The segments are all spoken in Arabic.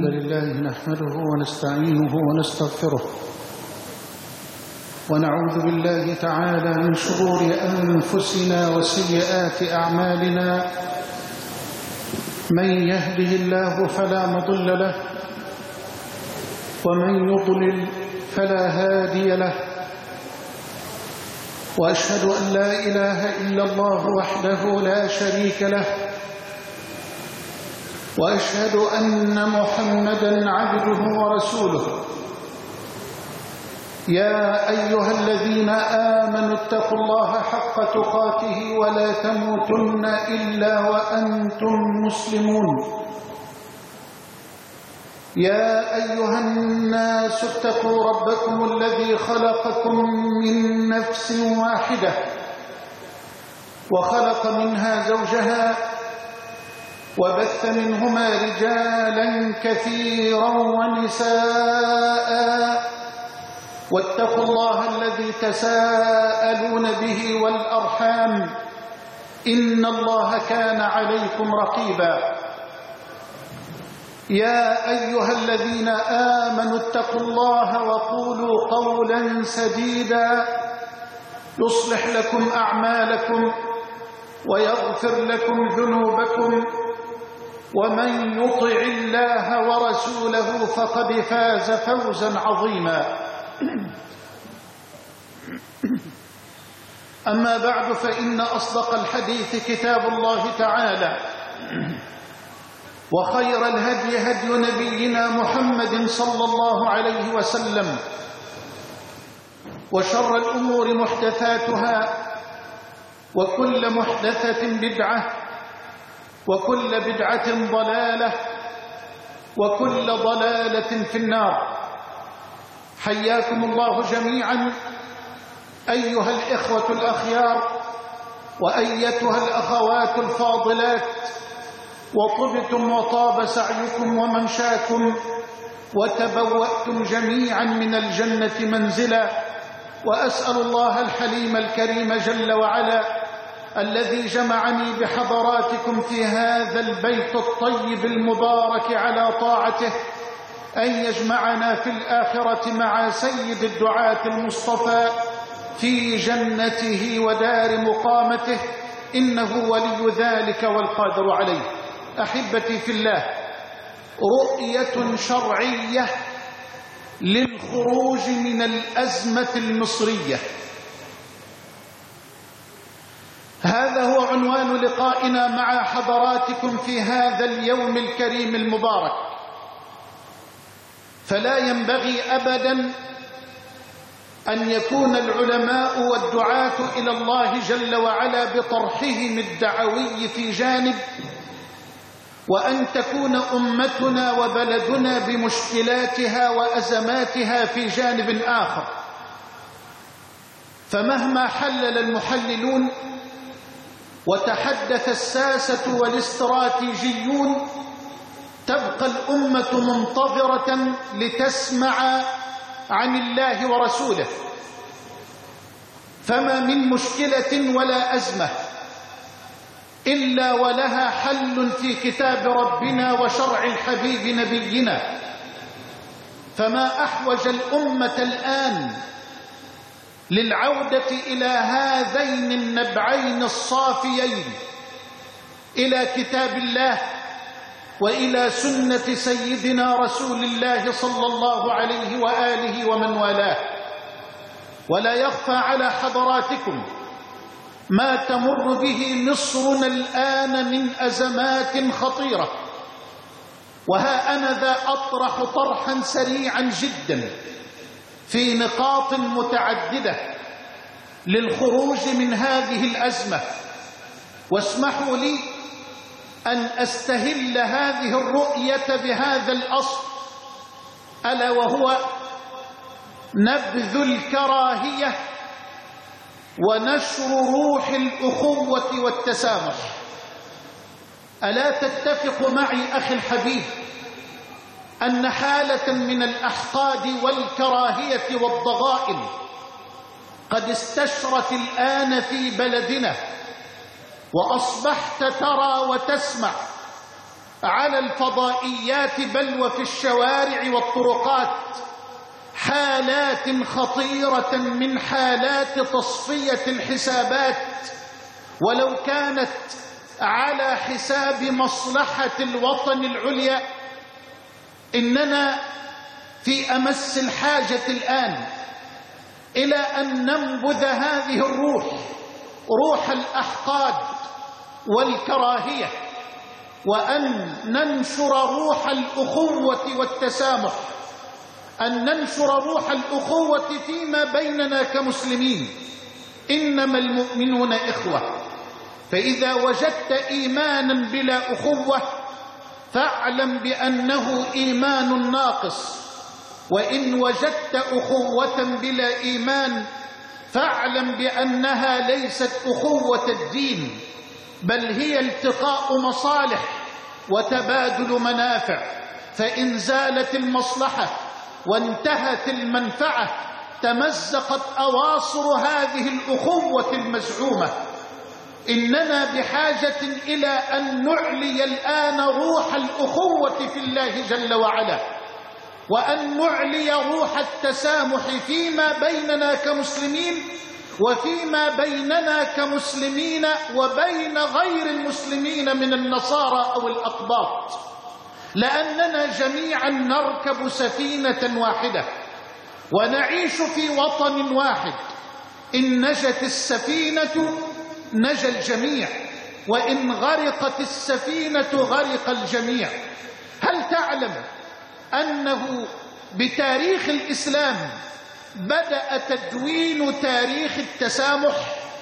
الحمد لله نحمده ونستعينه ونستغفره ونعوذ بالله تعالى من شرور أنفسنا وسيئات أعمالنا. من يهده الله فلا مضل له ومن يضلل فلا هادي له، وأشهد أن لا إله إلا الله وحده لا شريك له، وأشهد أن محمدًا عبده ورسوله. يا أيها الذين آمنوا اتقوا الله حق تقاته ولا تموتن إلا وأنتم مسلمون. يا أيها الناس اتقوا ربكم الذي خلقكم من نفس واحدة وخلق منها زوجها وبث منهما رجالا كثيرا ونساء، واتقوا الله الذي تساءلون به والأرحام إن الله كان عليكم رقيبا. يا أيها الذين آمنوا اتقوا الله وقولوا قولا سديدا يصلح لكم أعمالكم ويغفر لكم ذنوبكم، ومن يطع الله ورسوله فقد فاز فوزا عظيما. أما بعد، فإن أصدق الحديث كتاب الله تعالى، وخير الهدي هدي نبينا محمد صلى الله عليه وسلم، وشر الأمور محدثاتها، وكل محدثة بدعة، وكل بدعة ضلالة، وكل ضلالة في النار. حياكم الله جميعا أيها الإخوة الأخيار وأيتها الأخوات الفاضلات، وطبتم وطاب سعيكم ومنشاكم، وتبوأتم جميعا من الجنة منزلا. وأسأل الله الحليم الكريم جل وعلا الذي جمعني بحضراتكم في هذا البيت الطيب المبارك على طاعته أن يجمعنا في الآخرة مع سيد الدعاة المصطفى في جنته ودار مقامته، إنه ولي ذلك والقادر عليه. أحبتي في الله، رؤية شرعية للخروج من الأزمة المصرية، هذا هو عنوان لقائنا مع حضراتكم في هذا اليوم الكريم المبارك. فلا ينبغي أبدا أن يكون العلماء والدعاة إلى الله جل وعلا بطرحهم الدعوي في جانب، وأن تكون أمتنا وبلدنا بمشكلاتها وأزماتها في جانب آخر. فمهما حلل المحللون وتحدث الساسة والاستراتيجيون، تبقى الأمة منتظرة لتسمع عن الله ورسوله. فما من مشكلة ولا أزمة إلا ولها حل في كتاب ربنا وشرع الحبيب نبينا. فما أحوج الأمة الآن للعودة إلى هذين النبعين الصافيين، إلى كتاب الله وإلى سنة سيدنا رسول الله صلى الله عليه وآله ومن والاه. ولا يخفى على حضراتكم ما تمر به مصرنا الآن من أزمات خطيرة. وها أنا ذا أطرح طرحا سريعا جدا في نقاط متعددة للخروج من هذه الأزمة. واسمحوا لي أن أستهل هذه الرؤية بهذا الأصل، ألا وهو نبذ الكراهية ونشر روح الأخوة والتسامح. ألا تتفق معي أخي الحبيب أن حالة من الأحقاد والكراهية والضغائن قد استشرت الآن في بلدنا، وأصبحت ترى وتسمع على الفضائيات بل وفي الشوارع والطرقات حالات خطيرة من حالات تصفية الحسابات، ولو كانت على حساب مصلحة الوطن العليا. إننا في أمس الحاجة الآن إلى أن ننبذ هذه الروح، روح الأحقاد والكراهية، وأن ننشر روح الأخوة والتسامح، أن ننشر روح الأخوة فيما بيننا كمسلمين. إنما المؤمنون إخوة، فإذا وجدت إيمانا بلا أخوة فاعلم بأنه إيمان ناقص، وإن وجدت أخوة بلا إيمان فاعلم بأنها ليست أخوة الدين، بل هي التقاء مصالح وتبادل منافع. فإن زالت المصلحة وانتهت المنفعة تمزقت أواصر هذه الأخوة المزعومة. إننا بحاجة إلى أن نعلي الآن روح الأخوة في الله جل وعلا، وأن نعلي روح التسامح فيما بيننا كمسلمين، وفيما بيننا كمسلمين وبين غير المسلمين من النصارى أو الأقباط، لأننا جميعا نركب سفينة واحدة ونعيش في وطن واحد. إن نجت السفينة نجا الجميع، وإن غرقت السفينة غرق الجميع. هل تعلم أنه بتاريخ الإسلام بدأ تدوين تاريخ التسامح؟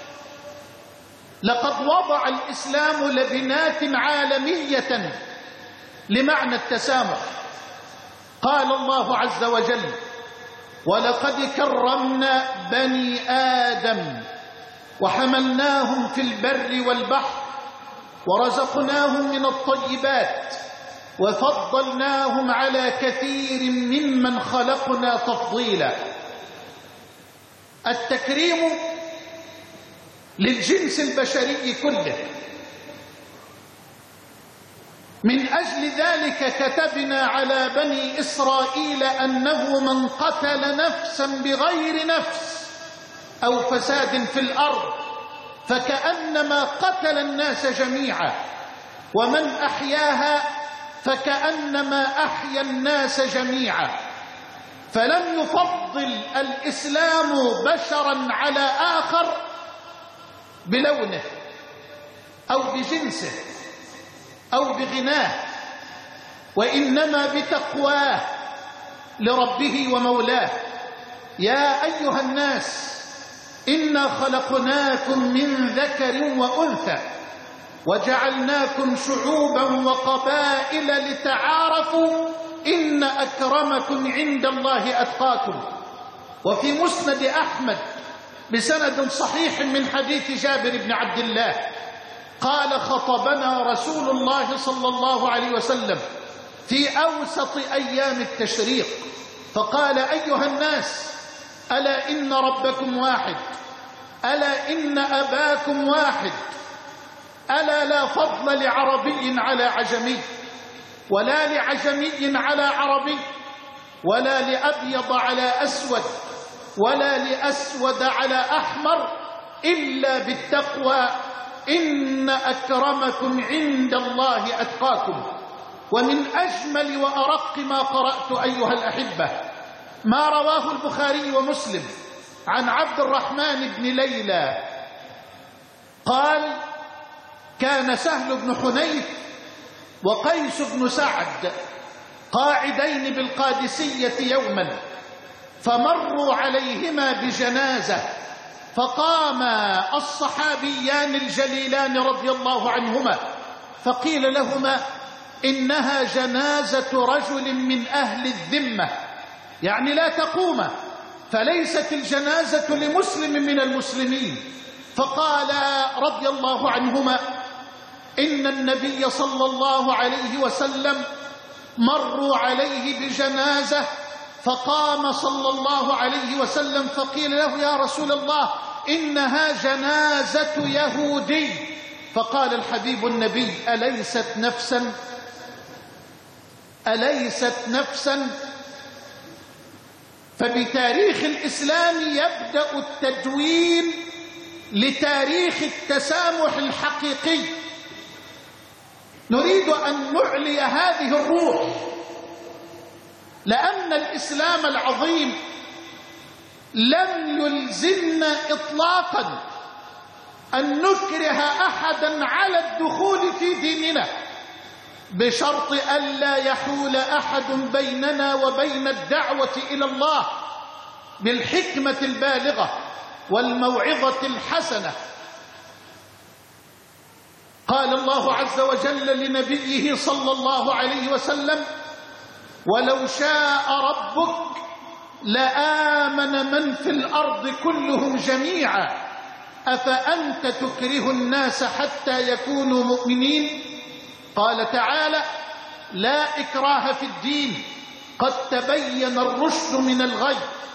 لقد وضع الإسلام لبنات عالمية لمعنى التسامح. قال الله عز وجل: ولقد كرمنا بني آدم وحملناهم في البر والبحر ورزقناهم من الطيبات وفضلناهم على كثير ممن خلقنا تفضيلا. التكريم للجنس البشري كله. من أجل ذلك كتبنا على بني إسرائيل أنه من قتل نفسا بغير نفس أو فساد في الأرض فكأنما قتل الناس جميعا، ومن أحياها فكأنما أحيا الناس جميعا. فلم يفضل الإسلام بشرا على آخر بلونه أو بجنسه أو بغناه، وإنما بتقواه لربه ومولاه. يا أيها الناس إنا خلقناكم من ذكر وأنثى وجعلناكم شعوبا وقبائل لتعارفوا إن أكرمكم عند الله أتقاكم. وفي مسند أحمد بسند صحيح من حديث جابر بن عبد الله قال: خطبنا رسول الله صلى الله عليه وسلم في أوسط أيام التشريق فقال: أيها الناس، ألا إن ربكم واحد، ألا إن أباكم واحد، ألا لا فضل لعربي على عجمي، ولا لعجمي على عربي، ولا لأبيض على أسود، ولا لأسود على أحمر، إلا بالتقوى، إن أكرمكم عند الله أتقاكم. ومن أجمل وأرق ما قرأت أيها الأحبة ما رواه البخاري ومسلم عن عبد الرحمن بن ليلى قال: كان سهل بن حنيف وقيس بن سعد قاعدين بالقادسية يوما، فمروا عليهما بجنازة، فقام الصحابيان الجليلان رضي الله عنهما فقيل لهما: إنها جنازة رجل من أهل الذمة، يعني لا تقوم، فليست الجنازة لمسلم من المسلمين. فقال رضي الله عنهما: إن النبي صلى الله عليه وسلم مروا عليه بجنازة، فقام صلى الله عليه وسلم فقيل له: يا رسول الله، إنها جنازة يهودي. فقال الحبيب النبي: أليست نفسا؟ أليست نفسا؟ فبتاريخ الإسلام يبدأ التدوين لتاريخ التسامح الحقيقي. نريد أن نعلي هذه الروح، لأن الإسلام العظيم لم يلزمنا إطلاقا أن نكره أحدا على الدخول في ديننا، بشرط ألا يحول أحد بيننا وبين الدعوة إلى الله بالحكمة البالغة والموعظة الحسنة. قال الله عز وجل لنبيه صلى الله عليه وسلم: ولو شاء ربك لآمن من في الأرض كلهم جميعا أفأنت تكره الناس حتى يكونوا مؤمنين؟ قال تعالى: لا إكراه في الدين قد تبين الرشد من الغي.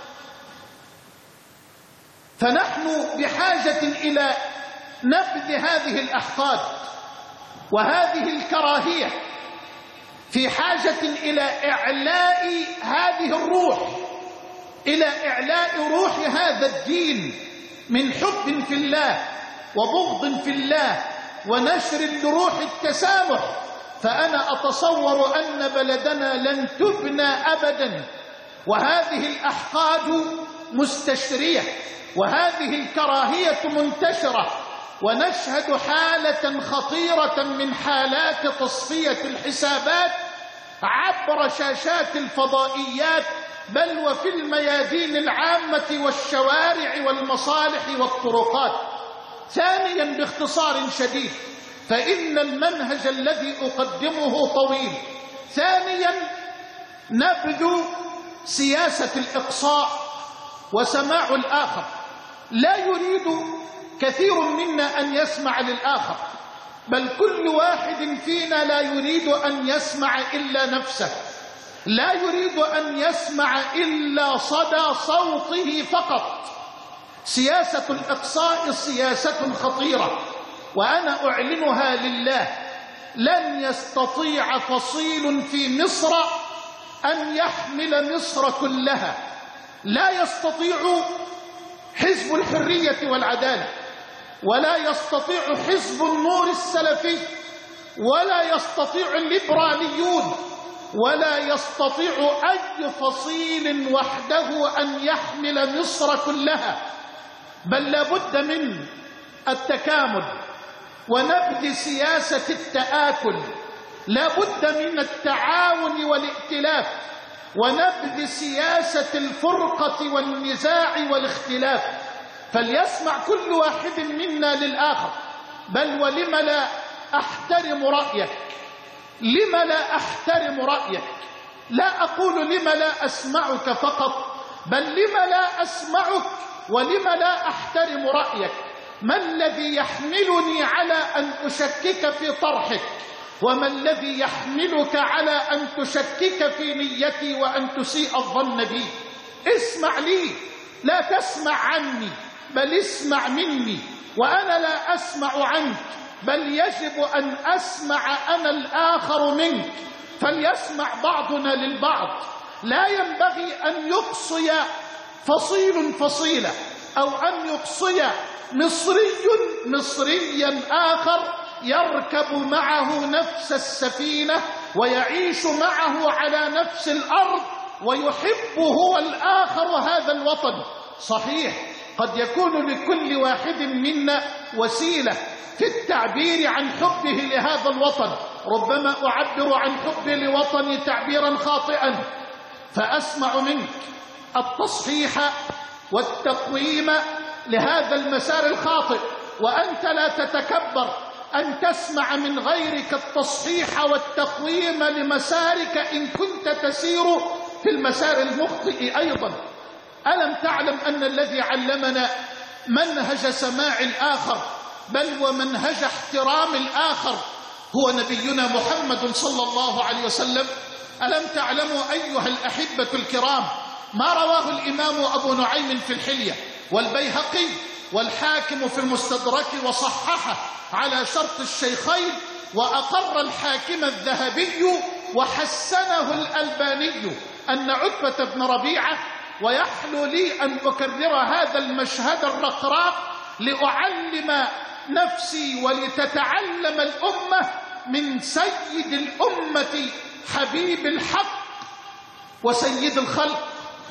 فنحن بحاجة إلى نبذ هذه الأحقاد وهذه الكراهية، في حاجة إلى إعلاء هذه الروح، إلى إعلاء روح هذا الدين من حب في الله وبغض في الله ونشر لروح التسامح. فأنا أتصور أن بلدنا لن تبنى أبدا وهذه الأحقاد مستشرية وهذه الكراهية منتشرة، ونشهد حالة خطيرة من حالات تصفية الحسابات عبر شاشات الفضائيات، بل وفي الميادين العامة والشوارع والمصالح والطرقات. ثانيا، باختصار شديد، فإن المنهج الذي أقدمه طويل. ثانيا، نبذ سياسة الإقصاء وسماع الآخر. لا يريد كثير منا أن يسمع للآخر، بل كل واحد فينا لا يريد أن يسمع إلا نفسه، لا يريد أن يسمع إلا صدى صوته فقط. سياسة الإقصاء سياسة خطيرة، وأنا أعلنها لله: لن يستطيع فصيل في مصر أن يحمل مصر كلها. لا يستطيع حزب الحرية والعدالة، ولا يستطيع حزب النور السلفي، ولا يستطيع الليبراليون، ولا يستطيع أي فصيل وحده أن يحمل مصر كلها، بل لابد من التكامل ونبذ سياسة التآكل، لابد من التعاون والائتلاف ونبذ سياسة الفرقة والنزاع والاختلاف. فليسمع كل واحد منا للآخر. بل ولم لا أحترم رأيك، لم لا أحترم رأيك؟ لا أقول لم لا أسمعك فقط، بل لم لا أسمعك ولم لا أحترم رأيك. ما الذي يحملني على أن أشكك في طرحك؟ وما الذي يحملك على أن تشكك في نيتي وأن تسيء الظن بي؟ اسمع لي، لا تسمع عني، بل اسمع مني. وأنا لا أسمع عنك، بل يجب أن أسمع أنا الآخر منك. فليسمع بعضنا للبعض. لا ينبغي أن يقصي فصيل فصيلة، أو أن يقصي مصريا آخر يركب معه نفس السفينة ويعيش معه على نفس الأرض ويحب هو الآخر هذا الوطن. صحيح قد يكون لكل واحد منا وسيلة في التعبير عن حبه لهذا الوطن. ربما أعبر عن حبي لوطني تعبيرا خاطئا، فأسمع منك التصحيح والتقويم لهذا المسار الخاطئ، وأنت لا تتكبر أن تسمع من غيرك التصحيح والتقويم لمسارك إن كنت تسير في المسار المخطئ أيضا. ألم تعلم أن الذي علمنا منهج سماع الآخر بل ومنهج احترام الآخر هو نبينا محمد صلى الله عليه وسلم؟ ألم تعلموا أيها الأحبة الكرام ما رواه الإمام أبو نعيم في الحلية والبيهقي والحاكم في المستدرك وصححه على شرط الشيخين، وأقر الحاكم الذهبي وحسنه الألباني أن عتبة بن ربيعة، ويحلو لي أن أكرر هذا المشهد الرقراق لأعلم نفسي ولتتعلم الأمة من سيد الأمة حبيب الحق وسيد الخلق.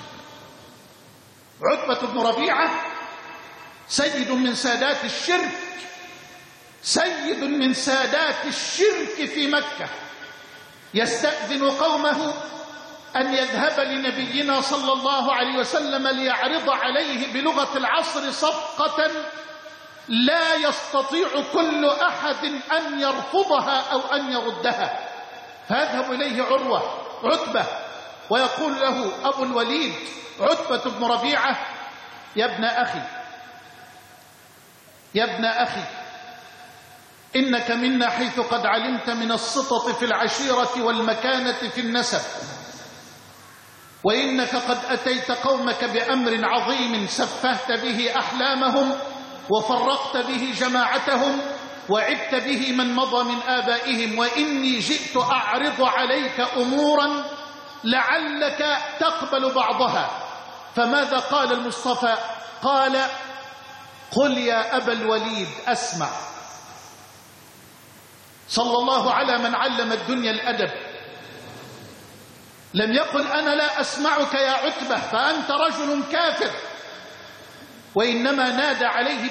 عتبة بن ربيعة سيد من سادات الشرك، سيد من سادات الشرك في مكة، يستأذن قومه أن يذهب لنبينا صلى الله عليه وسلم ليعرض عليه بلغة العصر صفقة لا يستطيع كل أحد أن يرفضها أو أن يردها. فيذهب إليه عتبة ويقول له أبو الوليد عتبة بن ربيعة: يا ابن أخي إنك منا حيث قد علمت من السطط في العشيرة والمكانة في النسب، وإنك قد أتيت قومك بأمر عظيم سفهت به أحلامهم وفرقت به جماعتهم وعبت به من مضى من آبائهم، وإني جئت أعرض عليك أمورا لعلك تقبل بعضها. فماذا قال المصطفى؟ قال: قل يا أبا الوليد أسمع. صلى الله على من علم الدنيا الأدب. لم يقل أنا لا أسمعك يا عتبة فأنت رجل كافر، وإنما نادى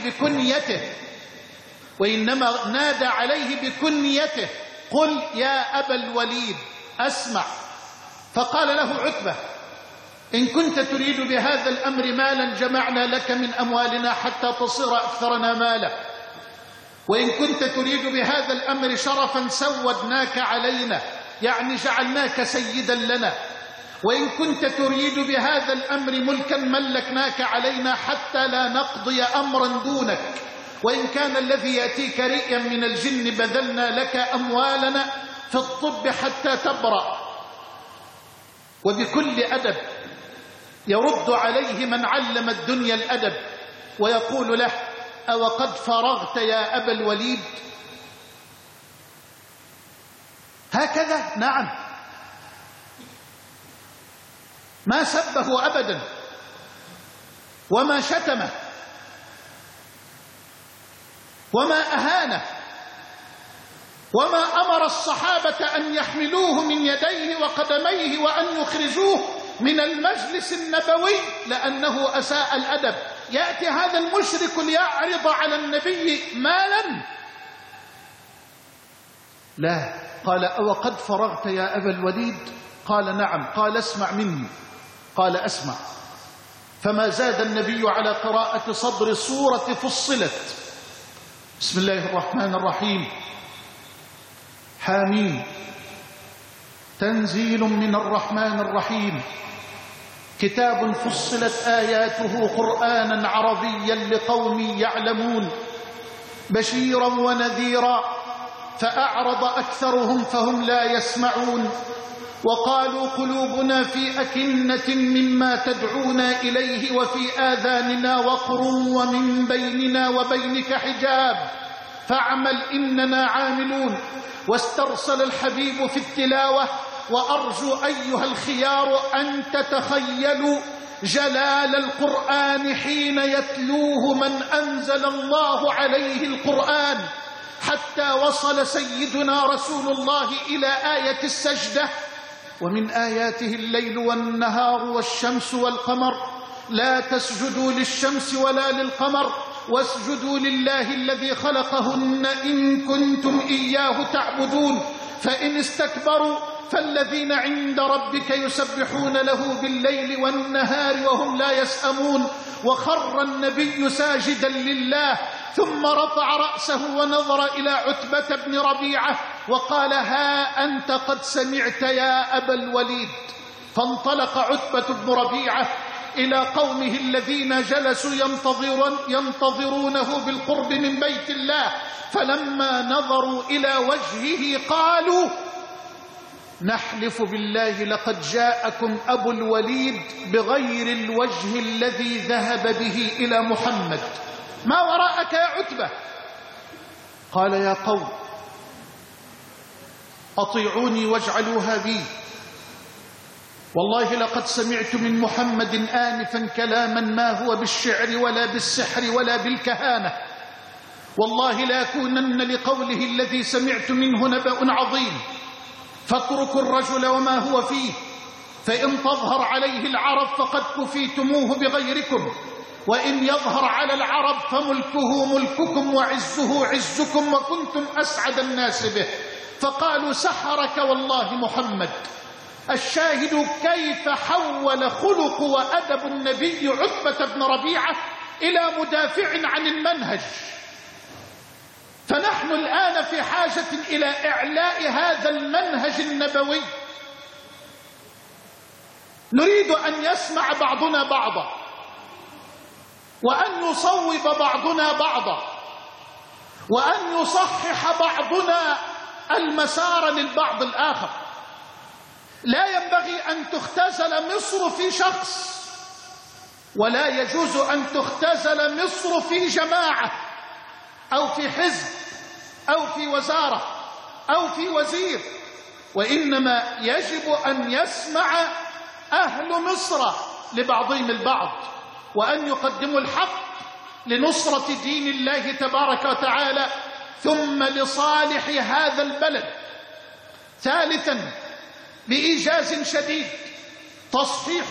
عليه بكنيته قل يا أبا الوليد أسمع. فقال له عتبة: إن كنت تريد بهذا الأمر مالا جمعنا لك من أموالنا حتى تصير أكثرنا مالا، وإن كنت تريد بهذا الأمر شرفا سودناك علينا، يعني جعلناك سيدا لنا، وإن كنت تريد بهذا الأمر ملكا ملكناك علينا حتى لا نقضي أمرا دونك، وإن كان الذي يأتيك رئيا من الجن بذلنا لك أموالنا في الطب حتى تبرأ. وبكل أدب يرد عليه من علم الدنيا الأدب ويقول له: أو قد فرغت يا أبا الوليد؟ هكذا؟ نعم. ما سبه أبدا وما شتمه وما أهانه وما أمر الصحابة أن يحملوه من يديه وقدميه وأن يخرجوه من المجلس النبوي لأنه أساء الأدب. يأتي هذا المشرك ليعرض على النبي مالا؟ لا. قال: أو قد فرغت يا أبا الوليد؟ قال: نعم. قال: اسمع مني. قال: أسمع. فما زاد النبي على قراءة صدر سورة فصلت. بسم الله الرحمن الرحيم. حامين. تنزيل من الرحمن الرحيم. كتاب فصلت آياته قرآنا عربيا لقوم يعلمون بشيرا ونذيرا فأعرض أكثرهم فهم لا يسمعون وقالوا قلوبنا في أكنة مما تدعونا إليه وفي آذاننا وقر ومن بيننا وبينك حجاب فاعمل إننا عاملون. واسترسل الحبيب في التلاوة. وأرجو أيها الخيار أن تتخيلوا جلال القرآن حين يتلوه من أنزل الله عليه القرآن، حتى وصل سيدنا رسول الله إلى آية السجدة: ومن آياته الليل والنهار والشمس والقمر لا تسجدوا للشمس ولا للقمر واسجدوا لله الذي خلقهن إن كنتم إياه تعبدون فإن استكبروا فالذين عند ربك يسبحون له بالليل والنهار وهم لا يسأمون. وخر النبي ساجدا لله ثم رفع رأسه ونظر إلى عتبة بن ربيعة وقال: ها أنت قد سمعت يا أبا الوليد. فانطلق عتبة بن ربيعة إلى قومه الذين جلسوا ينتظرونه بالقرب من بيت الله، فلما نظروا إلى وجهه قالوا: نحلف بالله لقد جاءكم أبو الوليد بغير الوجه الذي ذهب به إلى محمد، ما وراءك يا عتبة؟ قال: يا قوم أطيعوني واجعلوها بي. والله لقد سمعت من محمد آنفا كلاما ما هو بالشعر ولا بالسحر ولا بالكهانة، والله لا يكونن لقوله الذي سمعت منه نبأ عظيم. فاتركوا الرجل وما هو فيه، فإن تظهر عليه العرب فقد كفيتموه بغيركم، وإن يظهر على العرب فملكه ملككم وعزه عزكم وكنتم أسعد الناس به. فقالوا سحرك والله محمد. الشاهد كيف حول خلق وأدب النبي عتبة بن ربيعة إلى مدافع عن المنهج. فنحن الآن في حاجة إلى إعلاء هذا المنهج النبوي. نريد أن يسمع بعضنا بعضا، وأن يصوب بعضنا بعضا، وأن يصحح بعضنا المسار للبعض الآخر. لا ينبغي أن تختزل مصر في شخص، ولا يجوز أن تختزل مصر في جماعة أو في حزب أو في وزارة أو في وزير، وإنما يجب أن يسمع أهل مصر لبعضهم البعض، وأن يقدموا الحق لنصرة دين الله تبارك وتعالى ثم لصالح هذا البلد. ثالثا بإيجاز شديد تصحيح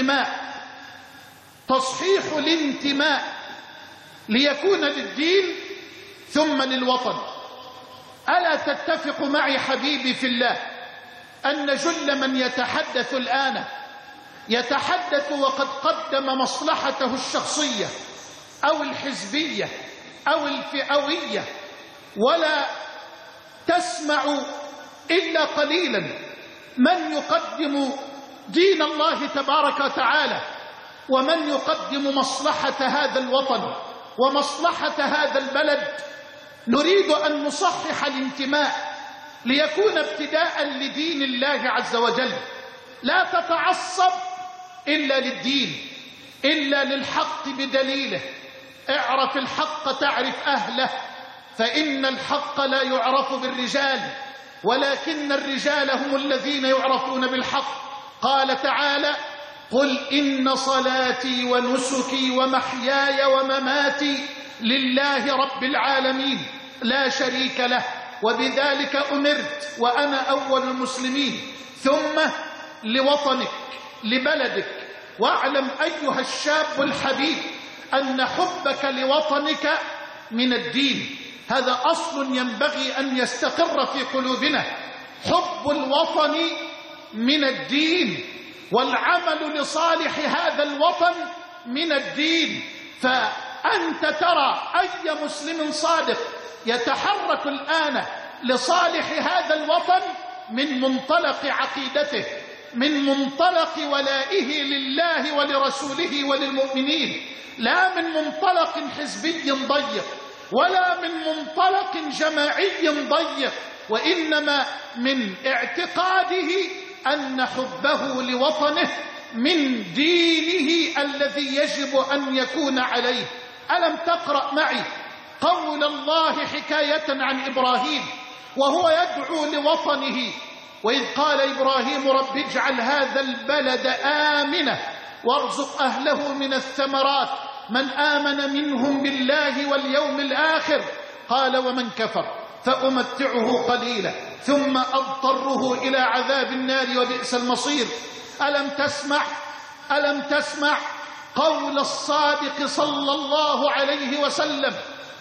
الانتماء ليكون للدين ثم للوطن. ألا تتفق معي حبيبي في الله أن جل من يتحدث الآن يتحدث وقد قدم مصلحته الشخصية أو الحزبية أو الفئوية، ولا تسمع إلا قليلا من يقدم دين الله تبارك وتعالى، ومن يقدم مصلحة هذا الوطن ومصلحة هذا البلد. نريد أن نصحح الانتماء ليكون ابتداء لدين الله عز وجل. لا تتعصب إلا للدين، إلا للحق بدليله. اعرف الحق تعرف أهله، فإن الحق لا يعرف بالرجال، ولكن الرجال هم الذين يعرفون بالحق. قال تعالى: قل إن صلاتي ونسكي ومحياي ومماتي لله رب العالمين لا شريك له وبذلك أمرت وأنا أول المسلمين. ثم لوطنك لبلدك. واعلم أيها الشاب الحبيب أن حبك لوطنك من الدين، هذا أصل ينبغي أن يستقر في قلوبنا. حب الوطن من الدين، والعمل لصالح هذا الوطن من الدين. فأنت ترى أي مسلم صادق يتحرك الآن لصالح هذا الوطن من منطلق عقيدته، من منطلق ولائه لله ولرسوله وللمؤمنين، لا من منطلق حزبي ضيق ولا من منطلق جماعي ضيق، وإنما من اعتقاده أن حبه لوطنه من دينه الذي يجب أن يكون عليه. ألم تقرأ معي قول الله حكاية عن إبراهيم وهو يدعو لوطنه، وإذ قال إبراهيم: رب اجعل هذا البلد آمنة وارزق أهله من الثمرات من آمن منهم بالله واليوم الآخر. قال: ومن كفر فأمتعه قليلا ثم أضطره إلى عذاب النار وبئس المصير. ألم تسمع قول الصادق صلى الله عليه وسلم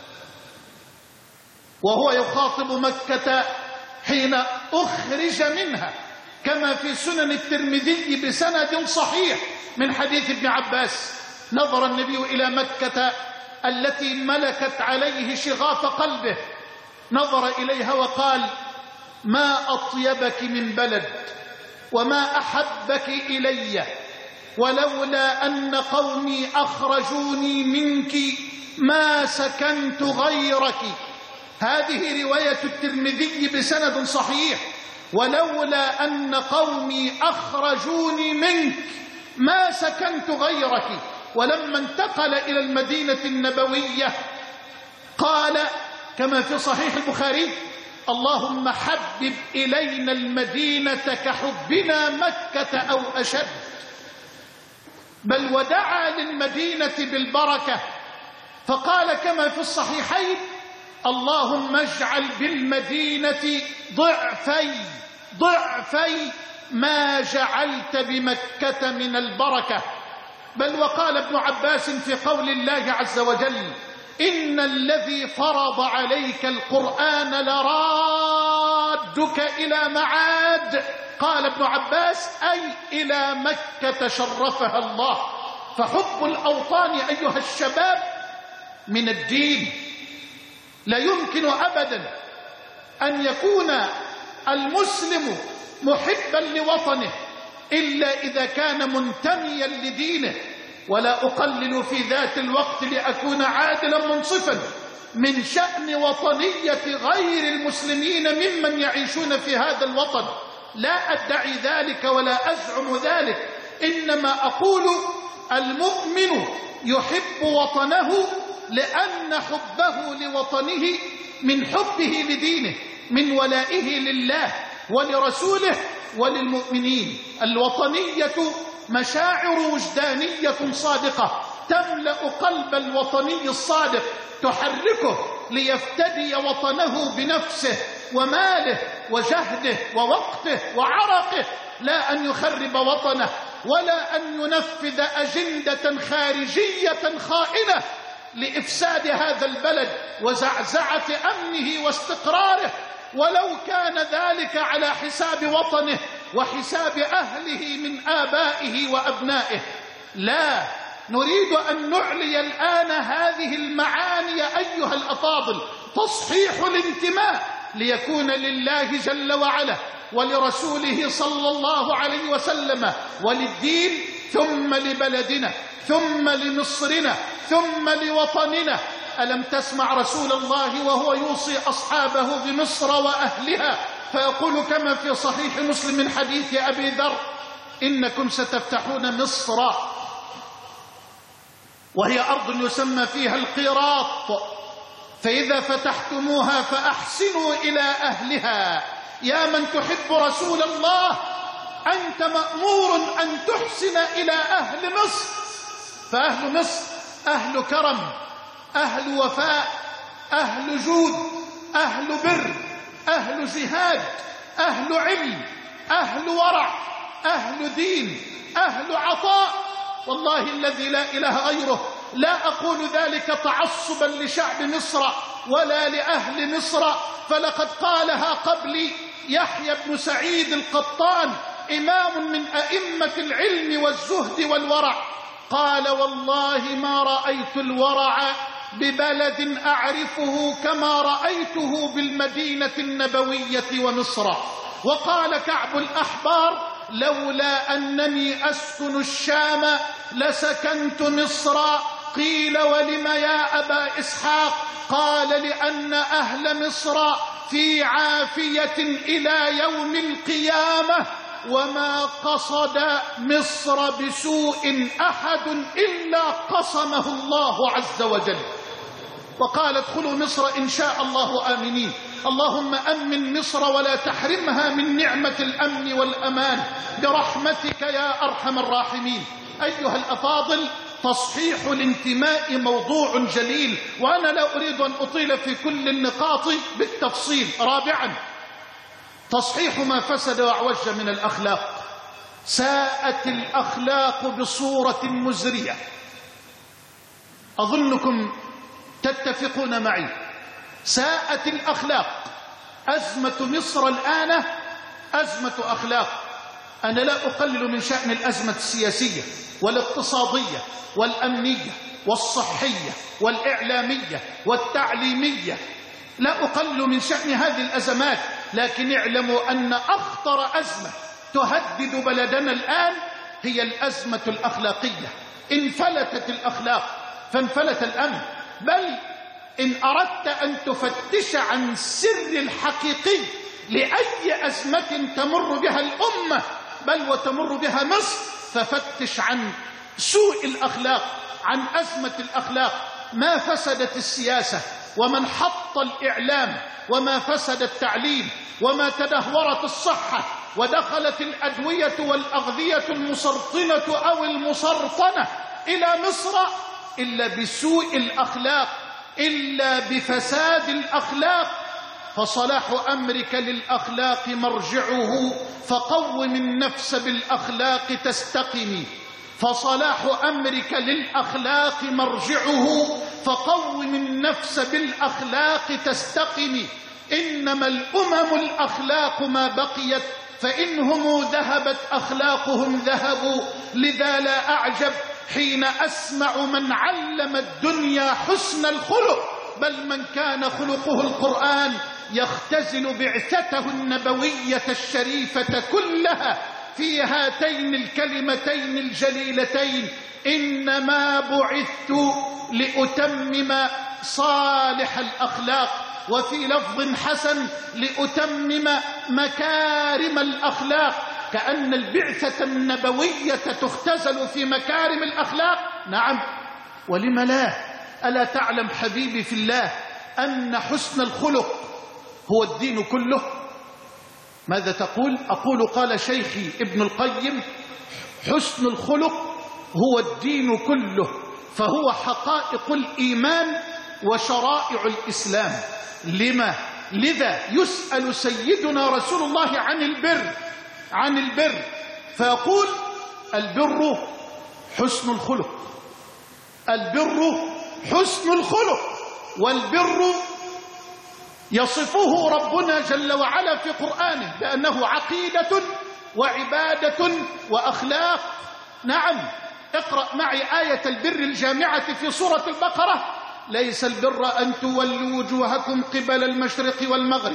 وهو يخاطب مكة حين أخرج منها، كما في سنن الترمذي بسند صحيح من حديث ابن عباس: نظر النبي إلى مكة التي ملكت عليه شغاف قلبه، نظر إليها وقال: ما أطيبك من بلد وما أحبك إلي، ولولا أن قومي أخرجوني منك ما سكنت غيرك. هذه رواية الترمذي بسند صحيح: ولولا أن قومي أخرجوني منك ما سكنت غيرك. ولما انتقل إلى المدينة النبوية قال كما في صحيح البخاري: اللهم حبب إلينا المدينة كحبنا مكة أو أشد، بل ودعا للمدينة بالبركة فقال كما في الصحيحين: اللهم اجعل بالمدينة ضعفي ما جعلت بمكة من البركة. بل وقال ابن عباس في قول الله عز وجل: إن الذي فرض عليك القرآن لرادك إلى معاد. قال ابن عباس: أي إلى مكة شرفها الله. فحب الأوطان أيها الشباب من الدين. لا يمكن أبدا أن يكون المسلم محبا لوطنه إلا إذا كان منتميا لدينه. ولا أقلل في ذات الوقت لأكون عادلا منصفا من شأن وطنية غير المسلمين ممن يعيشون في هذا الوطن، لا أدعي ذلك ولا أزعم ذلك، إنما أقول المؤمن يحب وطنه لأن حبه لوطنه من حبه لدينه، من ولائه لله ولرسوله وللمؤمنين. الوطنية مشاعر وجدانية صادقة تملأ قلب الوطني الصادق، تحركه ليفتدي وطنه بنفسه وماله وجهده ووقته وعرقه، لا أن يخرب وطنه ولا أن ينفذ أجندة خارجية خائنة لإفساد هذا البلد وزعزعة أمنه واستقراره، ولو كان ذلك على حساب وطنه وحساب أهله من آبائه وأبنائه. لا نريد أن نعلي الآن هذه المعاني أيها الأفاضل، تصحيح الانتماء ليكون لله جل وعلا ولرسوله صلى الله عليه وسلم وللدين، ثم لبلدنا، ثم لمصرنا، ثم لوطننا. ألم تسمع رسول الله وهو يوصي أصحابه بمصر وأهلها فيقول كما في صحيح مسلم من حديث أبي ذر: إنكم ستفتحون مصر وهي أرض يسمى فيها القيراط، فإذا فتحتموها فأحسنوا إلى أهلها. يا من تحب رسول الله، أنت مأمور أن تحسن إلى أهل مصر. فأهل مصر أهل كرم، أهل وفاء، أهل جود، أهل بر، أهل جهاد، أهل علم، أهل ورع، أهل دين، أهل عطاء. والله الذي لا إله غيره لا أقول ذلك تعصبا لشعب مصر ولا لأهل مصر، فلقد قالها قبلي يحيى بن سعيد القطان، إمام من أئمة العلم والزهد والورع، قال: والله ما رأيت الورع ببلد أعرفه كما رأيته بالمدينة النبوية ومصر. وقال كعب الأحبار: لولا أنني أسكن الشام لسكنت مصر. قيل: ولم يا أبا إسحاق؟ قال: لأن أهل مصر في عافية إلى يوم القيامة، وما قصد مصر بسوء أحد إلا قصمه الله عز وجل. وقال: ادخلوا مصر إن شاء الله آمنين. اللهم أمن مصر ولا تحرمها من نعمة الأمن والأمان برحمتك يا أرحم الراحمين. أيها الأفاضل، تصحيح الانتماء موضوع جليل، وأنا لا أريد أن أطيل في كل النقاط بالتفصيل. رابعا، تصحيح ما فسد وأعوج من الأخلاق. ساءت الأخلاق بصورة مزرية، أظنكم تتفقون معي. ساءت الأخلاق. أزمة مصر الآن أزمة أخلاق. أنا لا أقلل من شأن الأزمة السياسية والاقتصادية والأمنية والصحية والإعلامية والتعليمية، لا أقلل من شأن هذه الأزمات، لكن اعلموا أن أخطر أزمة تهدد بلدنا الآن هي الأزمة الأخلاقية. انفلتت الأخلاق فانفلت الأمن. بل إن أردت أن تفتش عن السر الحقيقي لأي أزمة تمر بها الأمة بل وتمر بها مصر، ففتش عن سوء الأخلاق، عن أزمة الأخلاق. ما فسدت السياسة ومن حط الإعلام وما فسد التعليم وما تدهورت الصحة ودخلت الأدوية والأغذية المسرطنة أو المسرطنة إلى مصر إلا بسوء الأخلاق، إلا بفساد الأخلاق. فصلاح أمرك للأخلاق مرجعه، فقوم النفس بالأخلاق تستقمي. فصلاح أمرك للأخلاق مرجعه، فقوم النفس بالأخلاق تستقمي. إنما الأمم الأخلاق ما بقيت، فإنهم ذهبت أخلاقهم ذهبوا. لذا لا أعجب حين أسمع من علم الدنيا حسن الخلق، بل من كان خلقه القرآن يختزل بعثته النبوية الشريفة كلها في هاتين الكلمتين الجليلتين: إنما بعثت لأتمم صالح الأخلاق، وفي لفظ حسن: لأتمم مكارم الأخلاق. كأن البعثة النبوية تختزل في مكارم الأخلاق. نعم، ولم لا؟ ألا تعلم حبيبي في الله أن حسن الخلق هو الدين كله؟ ماذا تقول؟ أقول قال شيخي ابن القيم: حسن الخلق هو الدين كله، فهو حقائق الإيمان وشرائع الإسلام. لما؟ لذا يسأل سيدنا رسول الله عن البر فيقول: البر حسن الخلق، البر حسن الخلق. والبر يصفه ربنا جل وعلا في قرآنه بأنه عقيدة وعبادة وأخلاق. نعم، اقرأ معي آية البر الجامعة في سورة البقرة: ليس البر أن تولوا وجوهكم قبل المشرق والمغرب،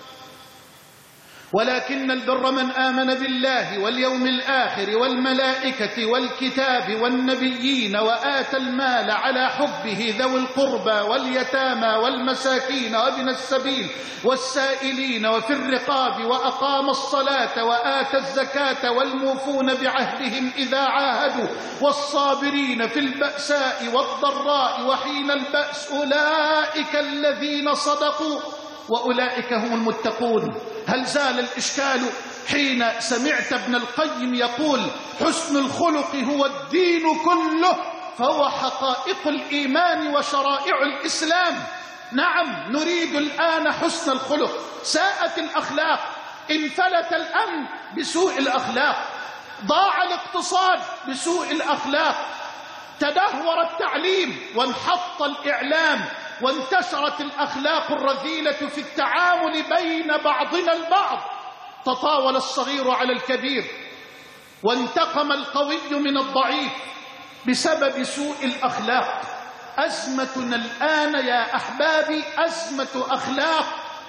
ولكن البر من آمن بالله واليوم الآخر والملائكة والكتاب والنبيين وآتى المال على حبه ذوي القربى واليتامى والمساكين وابن السبيل والسائلين وفي الرقاب وأقام الصلاة وآتى الزكاة والموفون بعهدهم إذا عاهدوا والصابرين في البأساء والضراء وحين البأس أولئك الذين صدقوا وأولئك هم المتقون. هل زال الإشكال حين سمعت ابن القيم يقول: حسن الخلق هو الدين كله، فهو حقائق الإيمان وشرائع الإسلام. نعم، نريد الآن حسن الخلق. ساءت الأخلاق، انفلت الأمن بسوء الأخلاق، ضاع الاقتصاد بسوء الأخلاق، تدهور التعليم وانحط الإعلام، وانتشرت الأخلاق الرذيلة في التعامل بين بعضنا البعض. تطاول الصغير على الكبير، وانتقم القوي من الضعيف بسبب سوء الأخلاق. أزمتنا الآن يا أحبابي أزمة أخلاق.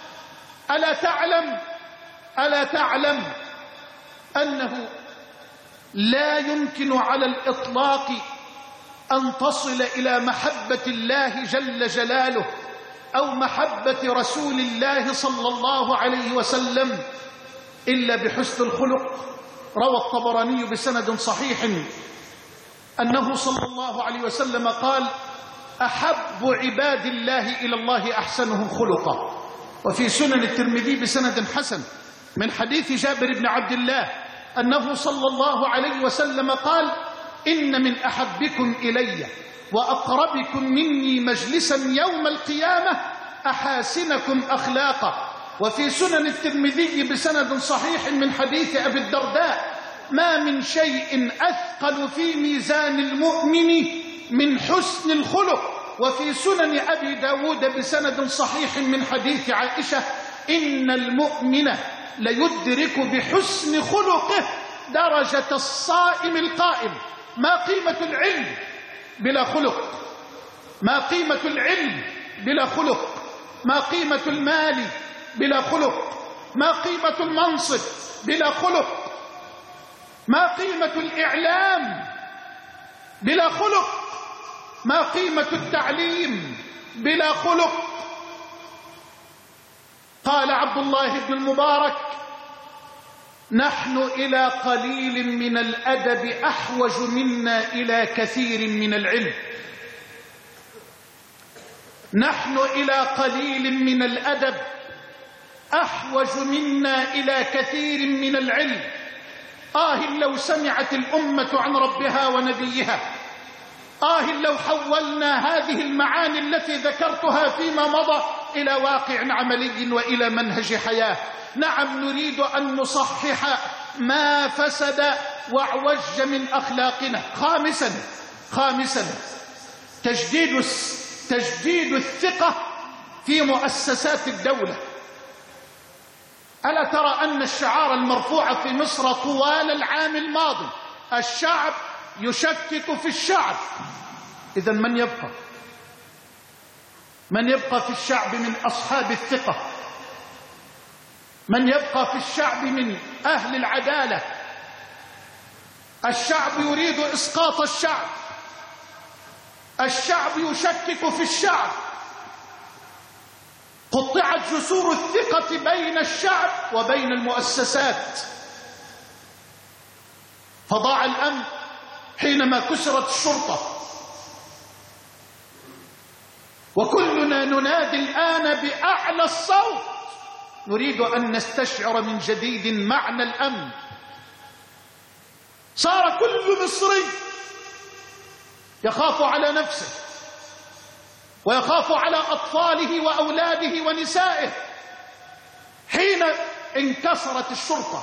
ألا تعلم أنه لا يمكن على الإطلاق أن تصل إلى محبة الله جل جلاله أو محبة رسول الله صلى الله عليه وسلم إلا بحسن الخلق؟ روى الطبراني بسند صحيح أنه صلى الله عليه وسلم قال: أحب عباد الله إلى الله أحسنهم خلقا. وفي سنن الترمذي بسند حسن من حديث جابر بن عبد الله أنه صلى الله عليه وسلم قال: إن من أحبكم إلي وأقربكم مني مجلسا يوم القيامة أحاسنكم أخلاقا. وفي سنن الترمذي بسند صحيح من حديث أبي الدرداء: ما من شيء أثقل في ميزان المؤمن من حسن الخلق. وفي سنن أبي داود بسند صحيح من حديث عائشة: إن المؤمن ليدرك بحسن خلقه درجة الصائم القائم. ما قيمة العلم بلا خلق؟ ما قيمة العلم بلا خلق؟ ما قيمة المال بلا خلق؟ ما قيمة المنصب بلا خلق؟ ما قيمة الإعلام بلا خلق؟ ما قيمة التعليم بلا خلق؟ قال عبد الله بن المبارك: نحن إلى قليل من الأدب أحوج منا إلى كثير من العلم. نحن إلى قليل من الأدب أحوج منا إلى كثير من العلم. لو سمعت الأمة عن ربها ونبيها، لو حولنا هذه المعاني التي ذكرتها فيما مضى إلى واقع عملي وإلى منهج حياة. نعم، نريد أن نصحح ما فسد واعوج من أخلاقنا. خامسا تجديد الثقة في مؤسسات الدولة. ألا ترى أن الشعار المرفوع في مصر طوال العام الماضي الشعب يشكك في الشعب؟ إذن من يبقى في الشعب من أصحاب الثقة؟ من يبقى في الشعب من أهل العدالة؟ الشعب يريد إسقاط الشعب، الشعب يشكك في الشعب. قطعت جسور الثقة بين الشعب وبين المؤسسات، فضاع الأمن حينما كسرت الشرطة. وكلنا ننادي الآن بأعلى الصوت، نريد أن نستشعر من جديد معنى الأمن. صار كل مصري يخاف على نفسه ويخاف على أطفاله وأولاده ونسائه حين انكسرت الشرطة،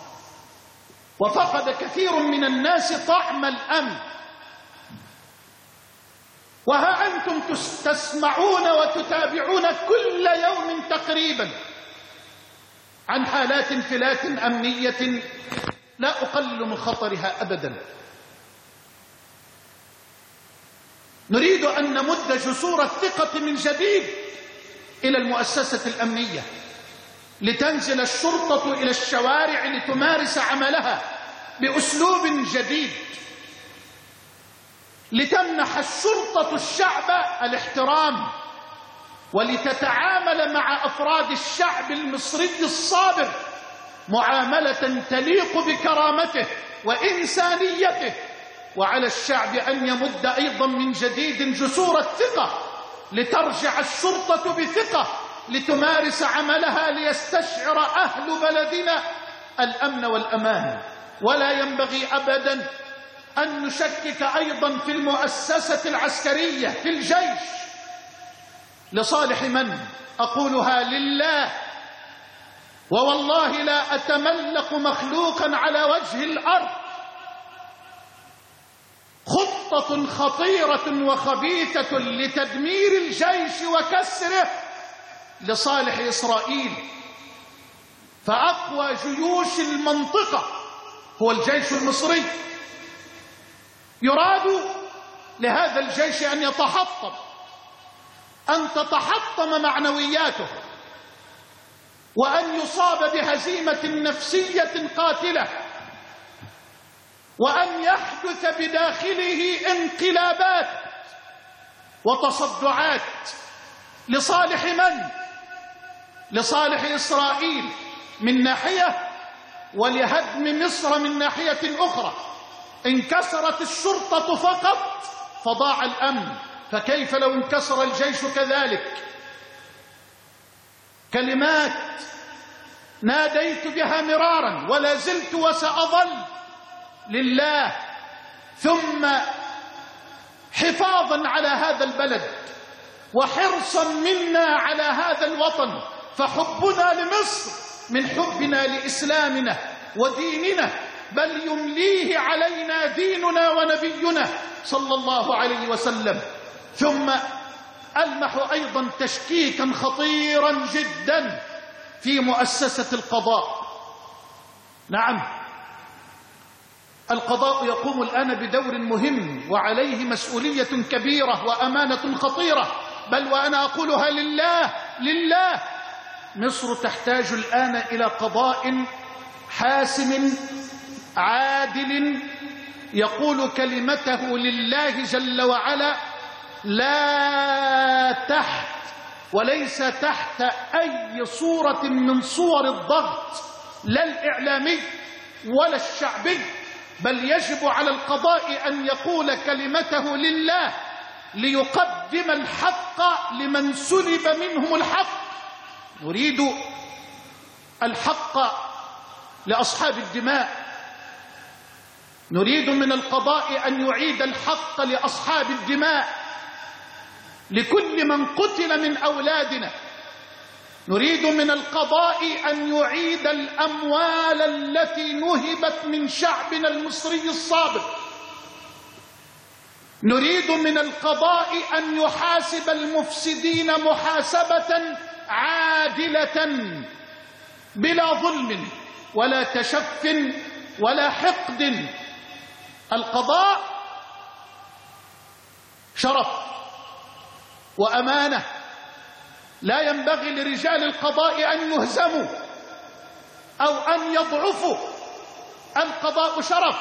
وفقد كثير من الناس طعم الأمن. وها أنتم تسمعون وتتابعون كل يوم تقريبا عن حالات انفلات أمنية لا أقلل من خطرها أبدا. نريد أن نمد جسور الثقة من جديد إلى المؤسسة الأمنية، لتنزل الشرطة إلى الشوارع لتمارس عملها بأسلوب جديد، لتمنح الشرطة الشعب الاحترام، ولتتعامل مع أفراد الشعب المصري الصابر معاملة تليق بكرامته وإنسانيته. وعلى الشعب أن يمد أيضا من جديد جسور الثقة، لترجع الشرطة بثقة لتمارس عملها، ليستشعر أهل بلدنا الأمن والأمان. ولا ينبغي أبدا أن نشكك أيضا في المؤسسة العسكرية، في الجيش. لصالح من؟ أقولها لله، ووالله لا أتملق مخلوقا على وجه الأرض. خطة خطيرة وخبيثة لتدمير الجيش وكسره لصالح إسرائيل. فأقوى جيوش المنطقة هو الجيش المصري. يراد لهذا الجيش أن يتحطم، أن تتحطم معنوياته، وأن يصاب بهزيمة نفسية قاتلة، وأن يحدث بداخله انقلابات وتصدعات. لصالح من؟ لصالح إسرائيل من ناحية، ولهدم مصر من ناحية أخرى. انكسرت الشرطة فقط فضاع الأمن، فكيف لو انكسر الجيش كذلك؟ كلمات ناديت بها مرارا ولا زلت وسأظل لله، ثم حفاظا على هذا البلد وحرصا منا على هذا الوطن. فحبنا لمصر من حبنا لإسلامنا وديننا، بل يمليه علينا ديننا ونبينا صلى الله عليه وسلم. ثم ألمح أيضا تشكيكا خطيرا جدا في مؤسسة القضاء. نعم، القضاء يقوم الآن بدور مهم وعليه مسؤولية كبيرة وأمانة خطيرة، بل وأنا أقولها لله مصر تحتاج الآن إلى قضاء حاسم عادل يقول كلمته لله جل وعلا، لا تحت وليس تحت أي صورة من صور الضغط، لا الإعلامي ولا الشعبي، بل يجب على القضاء أن يقول كلمته لله ليقدم الحق لمن سلب منهم الحق. نريد الحق لأصحاب الدماء، نريد من القضاء أن يعيد الحق لأصحاب الدماء، لكل من قتل من أولادنا. نريد من القضاء أن يعيد الأموال التي نهبت من شعبنا المصري الصابر. نريد من القضاء أن يحاسب المفسدين محاسبة عادلة بلا ظلم ولا تشف ولا حقد. القضاء شرف وأمانة، لا ينبغي لرجال القضاء أن يهزموا أو أن يضعفوا. القضاء شرف.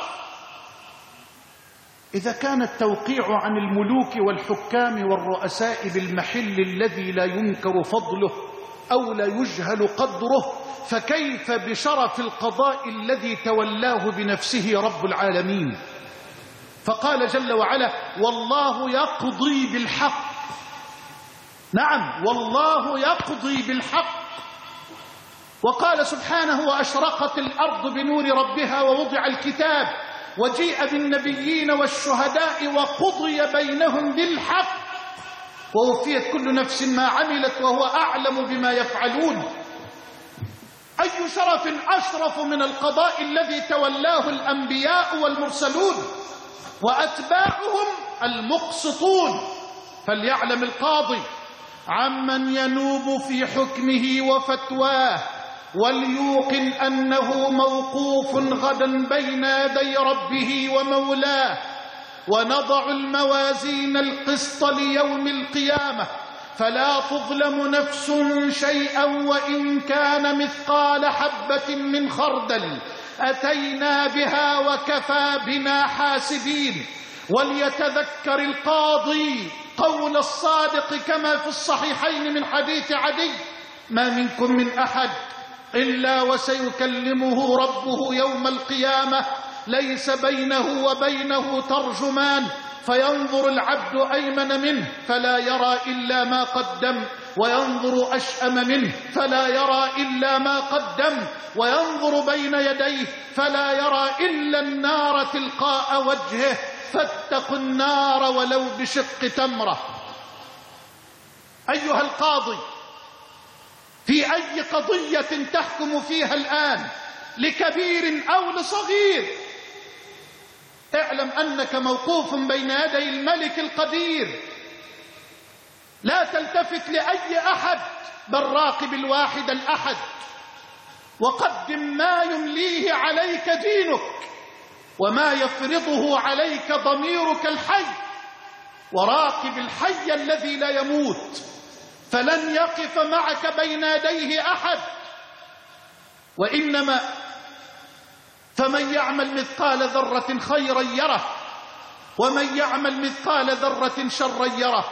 إذا كان التوقيع عن الملوك والحكام والرؤساء بالمحل الذي لا ينكر فضله أو لا يجهل قدره، فكيف بشرف القضاء الذي تولاه بنفسه رب العالمين؟ فقال جل وعلا: والله يقضي بالحق. نعم، والله يقضي بالحق. وقال سبحانه: وأشرقت الأرض بنور ربها ووضع الكتاب وجيء بالنبيين والشهداء وقضي بينهم بالحق ووفيت كل نفس ما عملت وهو أعلم بما يفعلون. أي شرف أشرف من القضاء الذي تولاه الأنبياء والمرسلون وأتباعهم المقسطون. فليعلم القاضي عمن ينوب في حكمه وفتواه، وليوقن أنه موقوف غدا بين يدي ربه ومولاه. ونضع الموازين القسط ليوم القيامة فلا تظلم نفس شيئا وإن كان مثقال حبة من خردل أتينا بها وكفى بنا حاسبين. وليتذكر القاضي قول الصادق كما في الصحيحين من حديث عدي: ما منكم من أحد إلا وسيكلمه ربه يوم القيامة ليس بينه وبينه ترجمان، فينظر العبد أيمن منه فلا يرى إلا ما قدم، وينظر أشأم منه فلا يرى إلا ما قدم، وينظر بين يديه فلا يرى إلا النار تلقاء وجهه، فاتقوا النار ولو بشق تمرة. أيها القاضي، في أي قضية تحكم فيها الآن لكبير أو لصغير، اعلم أنك موقوف بين يدي الملك القدير. لا تلتفت لأي أحد، بل راقب الواحد الأحد، وقدم ما يمليه عليك دينك وما يفرضه عليك ضميرك الحي، وراقب الحي الذي لا يموت، فلن يقف معك بين يديه أحد. وإنما فمن يعمل مثقال ذرة خيرا يره، ومن يعمل مثقال ذرة شرا يره.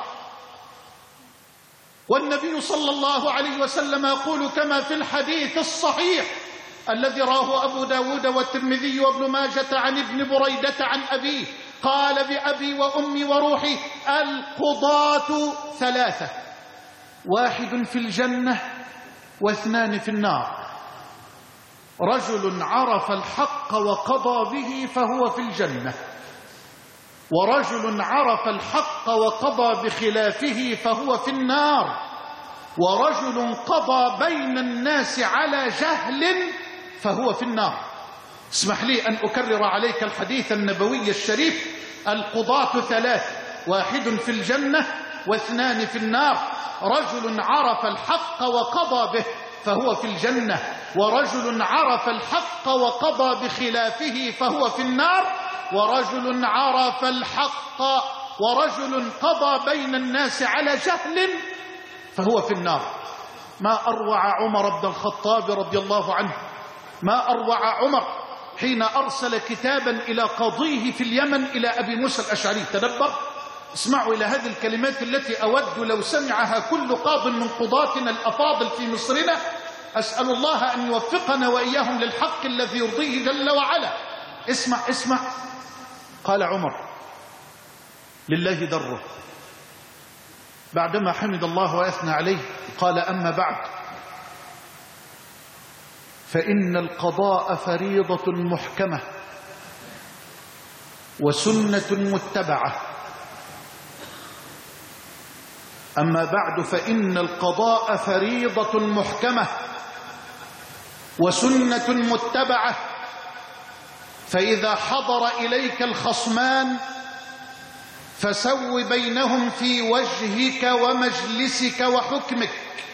والنبي صلى الله عليه وسلم يقول كما في الحديث الصحيح الذي رواه أبو داود والترمذي وابن ماجة عن ابن بريدة عن أبيه قال: بأبي وأمي وروحي القضاة ثلاثة، واحد في الجنة واثنان في النار. رجل عرف الحق وقضى به فهو في الجنة، ورجل عرف الحق وقضى بخلافه فهو في النار، ورجل قضى بين الناس على جهل فهو في النار. اسمح لي أن أكرر عليك الحديث النبوي الشريف: القضاة ثلاث، واحد في الجنة واثنان في النار. رجل عرف الحق وقضى به فهو في الجنة، ورجل عرف الحق وقضى بخلافه فهو في النار، ورجل عرف الحق ورجل قضى بين الناس على جهل فهو في النار. ما أروع عمر بن الخطاب رضي الله عنه، ما أروع عمر حين أرسل كتابا إلى قاضيه في اليمن إلى أبي موسى الأشعري. تدبر، اسمعوا إلى هذه الكلمات التي أود لو سمعها كل قاض من قضاتنا الأفاضل في مصرنا. أسأل الله أن يوفقنا وإياهم للحق الذي يرضيه جل وعلا. اسمع اسمع. قال عمر: لله دره بعدما حمد الله وأثنى عليه قال: أما بعد، فإن القضاء فريضة محكمة وسنة متبعة. أما بعد، فإن القضاء فريضة محكمة وسنة متبعة، فإذا حضر إليك الخصمان فسو بينهم في وجهك ومجلسك وحكمك،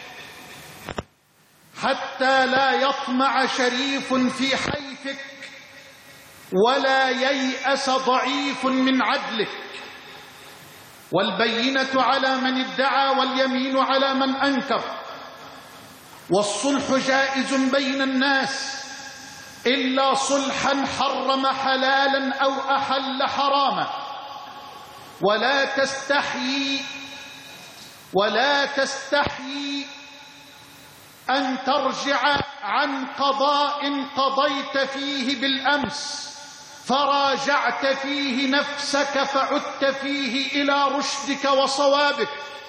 حتى لا يطمع شريف في حيفك ولا ييأس ضعيف من عدلك. والبينة على من ادعى واليمين على من أنكر. والصلح جائز بين الناس إلا صلحا حرم حلالا أو أحل حراما. ولا تستحيي أن ترجع عن قضاء قضيت فيه بالأمس فراجعت فيه نفسك فعدت فيه إلى رشدك وصوابك.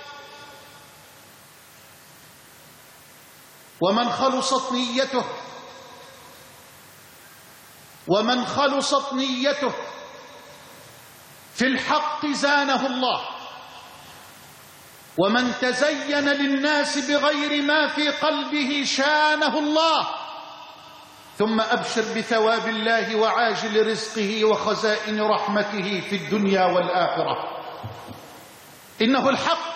ومن خلصت نيته في الحق زانه الله، ومن تزين للناس بغير ما في قلبه شانه الله. ثم أبشر بثواب الله وعاجل رزقه وخزائن رحمته في الدنيا والآخرة. إنه الحق،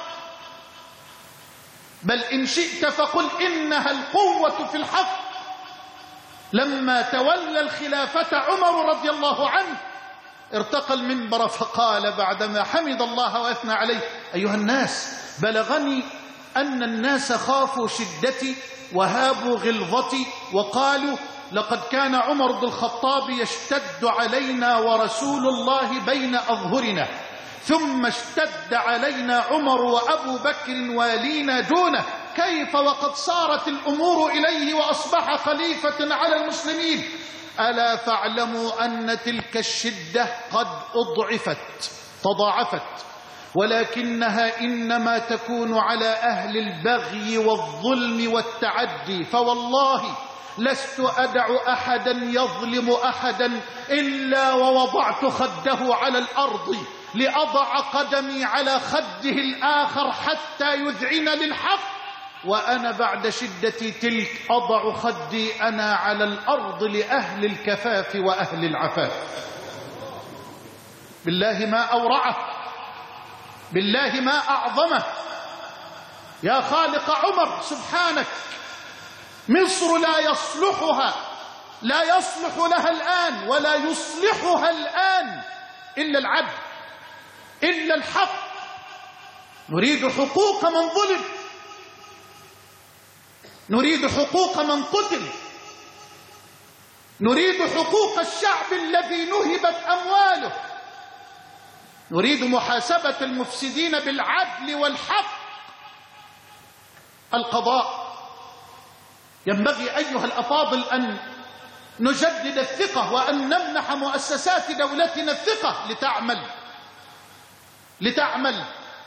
بل إن شئت فقل إنها القوة في الحق. لما تولى الخلافة عمر رضي الله عنه ارتقى المنبر فقال بعدما حمد الله وأثنى عليه: أيها الناس، بلغني أن الناس خافوا شدتي وهابوا غلظتي وقالوا: لقد كان عمر بن الخطاب يشتد علينا ورسول الله بين أظهرنا، ثم اشتد علينا عمر وأبو بكر والينا دونه، كيف وقد صارت الأمور إليه وأصبح خليفة على المسلمين؟ ألا فاعلموا أن تلك الشدة قد تضاعفت، ولكنها إنما تكون على أهل البغي والظلم والتعدي. فوالله لست أدع أحدا يظلم أحدا إلا ووضعت خده على الأرض لأضع قدمي على خده الآخر حتى يذعن للحق، وأنا بعد شدتي تلك أضع خدي أنا على الأرض لأهل الكفاف وأهل العفاف. بالله ما أورعه، بالله ما أعظمه. يا خالق عمر سبحانك، مصر لا يصلح لها الآن ولا يصلحها الآن إلا العدل، إلا الحق. نريد حقوق من ظلم، نريد حقوق من قتل، نريد حقوق الشعب الذي نهبت أمواله، نريد محاسبة المفسدين بالعدل والحق. القضاء ينبغي أيها الأفاضل أن نجدد الثقة وأن نمنح مؤسسات دولتنا الثقة لتعمل.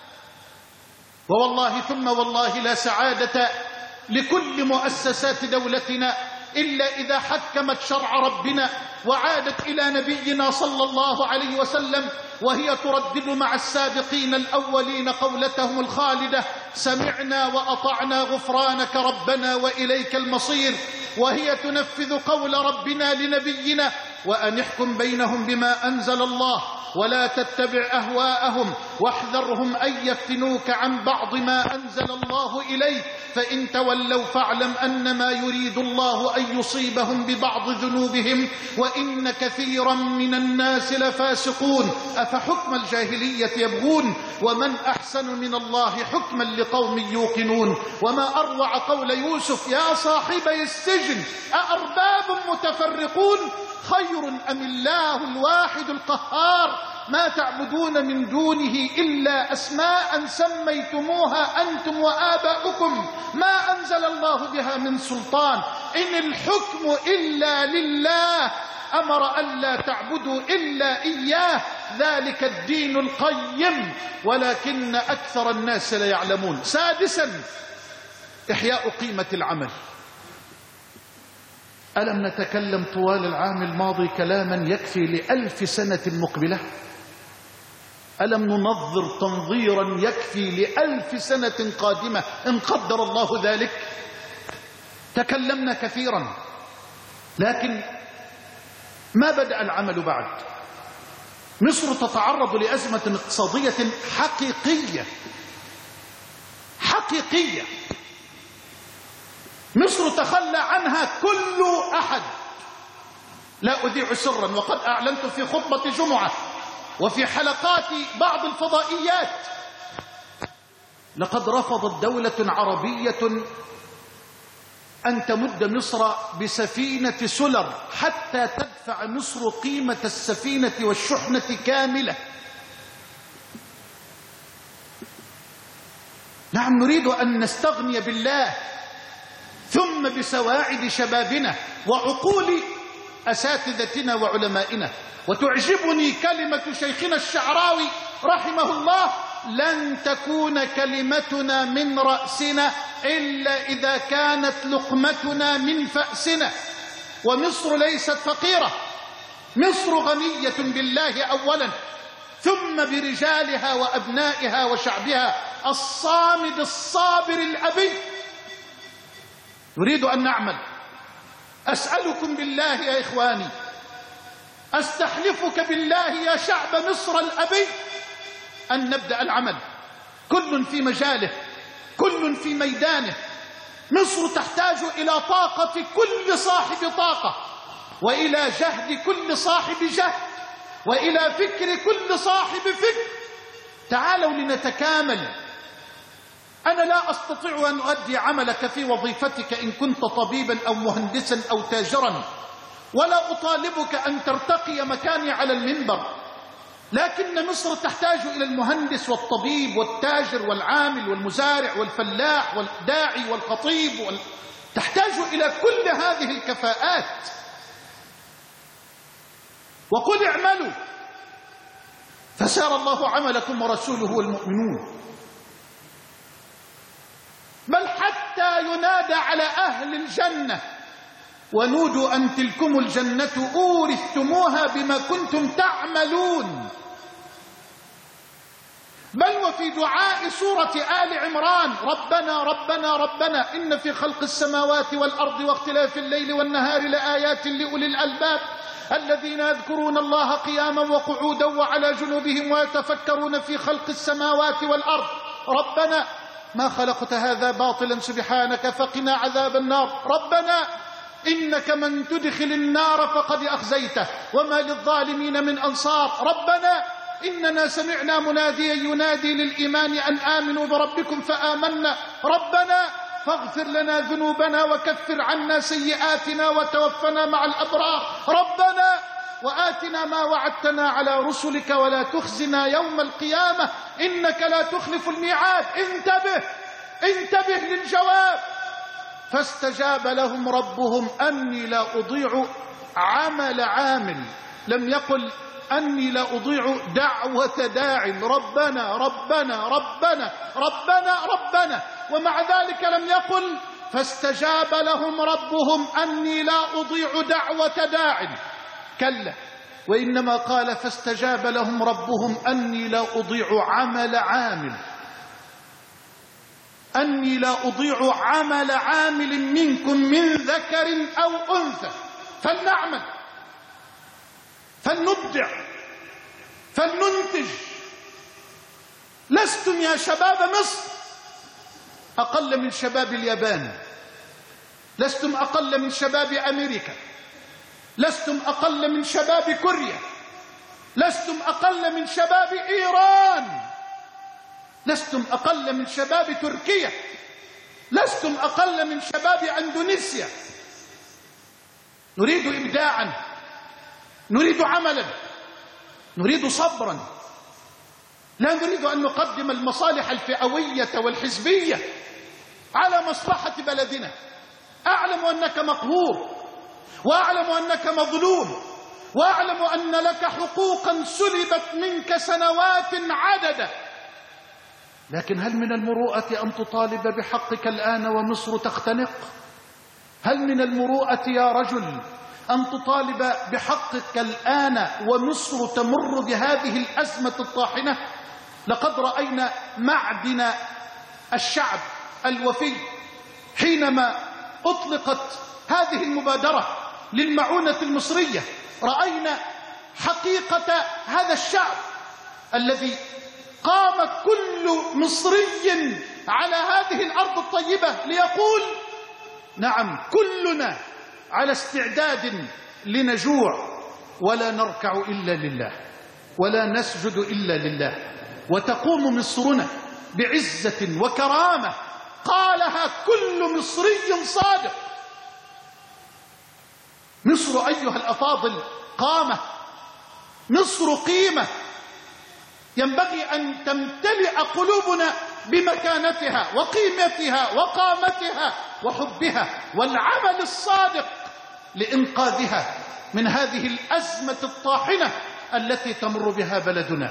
ووالله ثم والله لا سعادة لكل مؤسسات دولتنا إلا إذا حكمت شرع ربنا وعادت إلى نبينا صلى الله عليه وسلم، وهي تردد مع السابقين الأولين قولتهم الخالدة: سمعنا وأطعنا غفرانك ربنا وإليك المصير. وهي تنفذ قول ربنا لنبينا: وأن احكم بينهم بما أنزل الله ولا تتبع أهواءهم واحذرهم أن يفتنوك عن بعض ما أنزل الله إليك، فإن تولوا فاعلم أنما يريد الله أن يصيبهم ببعض ذنوبهم وإن كثيرا من الناس لفاسقون. أفحكم الجاهلية يبغون ومن أحسن من الله حكما لقوم يوقنون. وما أروع قول يوسف: يا صاحبي السجن أأرباب متفرقون خير أم الله الواحد القهار ما تعبدون من دونه إلا أسماء سميتموها أنتم وآباؤكم ما أنزل الله بها من سلطان إن الحكم إلا لله أمر ألا تعبدوا إلا إياه، ذلك الدين القيم ولكن أكثر الناس لا يعلمون. سادسا، إحياء قيمة العمل. ألم نتكلم طوال العام الماضي كلاما يكفي ل1000 سنة مقبلة؟ ألم ننظر تنظيرا يكفي ل1000 سنة قادمة إن قدر الله ذلك؟ تكلمنا كثيرا، لكن ما بدأ العمل بعد. مصر تتعرض لأزمة اقتصادية حقيقية. مصر تخلى عنها كل أحد. لا أذيع سرا، وقد أعلنت في خطبة جمعة وفي حلقات بعض الفضائيات، لقد رفضت دولة عربية أن تمد مصر بسفينة سلر حتى تدفع مصر قيمة السفينة والشحنة كاملة. نعم، نريد أن نستغني بالله ثم بسواعد شبابنا وعقول أساتذتنا وعلمائنا. وتعجبني كلمة شيخنا الشعراوي رحمه الله: لن تكون كلمتنا من رأسنا إلا إذا كانت لقمتنا من فأسنا. ومصر ليست فقيرة، مصر غنية بالله أولا، ثم برجالها وأبنائها وشعبها الصامد الصابر الأبي. نريد أن نعمل. أسألكم بالله يا إخواني، أستحلفك بالله يا شعب مصر الأبي، أن نبدأ العمل، كل في مجاله، كل في ميدانه. مصر تحتاج إلى طاقة كل صاحب طاقة، وإلى جهد كل صاحب جهد، وإلى فكر كل صاحب فكر. تعالوا لنتكامل. أنا لا أستطيع أن أؤدي عملك في وظيفتك إن كنت طبيبا أو مهندسا أو تاجرا، ولا أطالبك أن ترتقي مكاني على المنبر، لكن مصر تحتاج إلى المهندس والطبيب والتاجر والعامل والمزارع والفلاح والداعي والخطيب تحتاج إلى كل هذه الكفاءات. وقل اعملوا فسار الله عملكم ورسوله والمؤمنون. بل حتى ينادى على أهل الجنة: ونودوا أن تلكم الجنة أورثتموها بما كنتم تعملون. بل وفي دعاء سورة آل عمران: ربنا ربنا ربنا إن في خلق السماوات والأرض واختلاف الليل والنهار لآيات لأولي الألباب الذين يذكرون الله قياما وقعودا وعلى جنوبهم ويتفكرون في خلق السماوات والأرض ربنا ما خلقت هذا باطلا سبحانك فقنا عذاب النار ربنا إنك من تدخل النار فقد أخزيته وما للظالمين من أنصار ربنا إننا سمعنا مناديا ينادي للإيمان أن آمنوا بربكم فآمنا ربنا فاغفر لنا ذنوبنا وكفر عنا سيئاتنا وتوفنا مع الأبرار ربنا وآتنا ما وعدتنا على رسلك ولا تخزنا يوم القيامة إنك لا تخلف الميعاد. انتبه للجواب. فاستجاب لهم ربهم أني لا أضيع عمل عامل. لم يقل أني لا أضيع دعوة داع. ربنا ربنا ربنا ربنا ربنا. ومع ذلك لم يقل فاستجاب لهم ربهم أني لا أضيع دعوة داع. كلا، وإنما قال فاستجاب لهم ربهم أني لا أضيع عمل عامل. أني لا أضيع عمل عامل منكم من ذكر أو أنثى. فلنعمل، فلنبدع، فلننتج. لستم يا شباب مصر أقل من شباب اليابان، لستم أقل من شباب أمريكا، لستم أقل من شباب كوريا، لستم أقل من شباب إيران، لستم أقل من شباب تركيا، لستم أقل من شباب أندونيسيا. نريد إبداعا، نريد عملا، نريد صبرا. لا نريد أن نقدم المصالح الفئوية والحزبية على مصلحة بلدنا. أعلم أنك مقهور، وأعلم أنك مظلوم، واعلم أن لك حقوقا سلبت منك سنوات عددة. لكن هل من المروءة أن تطالب بحقك الآن ومصر تختنق؟ هل من المروءة يا رجل أن تطالب بحقك الآن ومصر تمر بهذه الأزمة الطاحنة؟ لقد رأينا معدن الشعب الوفي حينما أطلقت هذه المبادرة للمعونة المصرية. رأينا حقيقة هذا الشعب الذي قام كل مصري على هذه الأرض الطيبة ليقول نعم كلنا على استعداد لنجوع ولا نركع إلا لله ولا نسجد إلا لله. وتقوم مصرنا بعزة وكرامة قالها كل مصري صادق. مصر أيها الأفاضل قامة، مصر قيمة ينبغي أن تمتلئ قلوبنا بمكانتها وقيمتها وقامتها وحبها والعمل الصادق لإنقاذها من هذه الأزمة الطاحنة التي تمر بها بلدنا.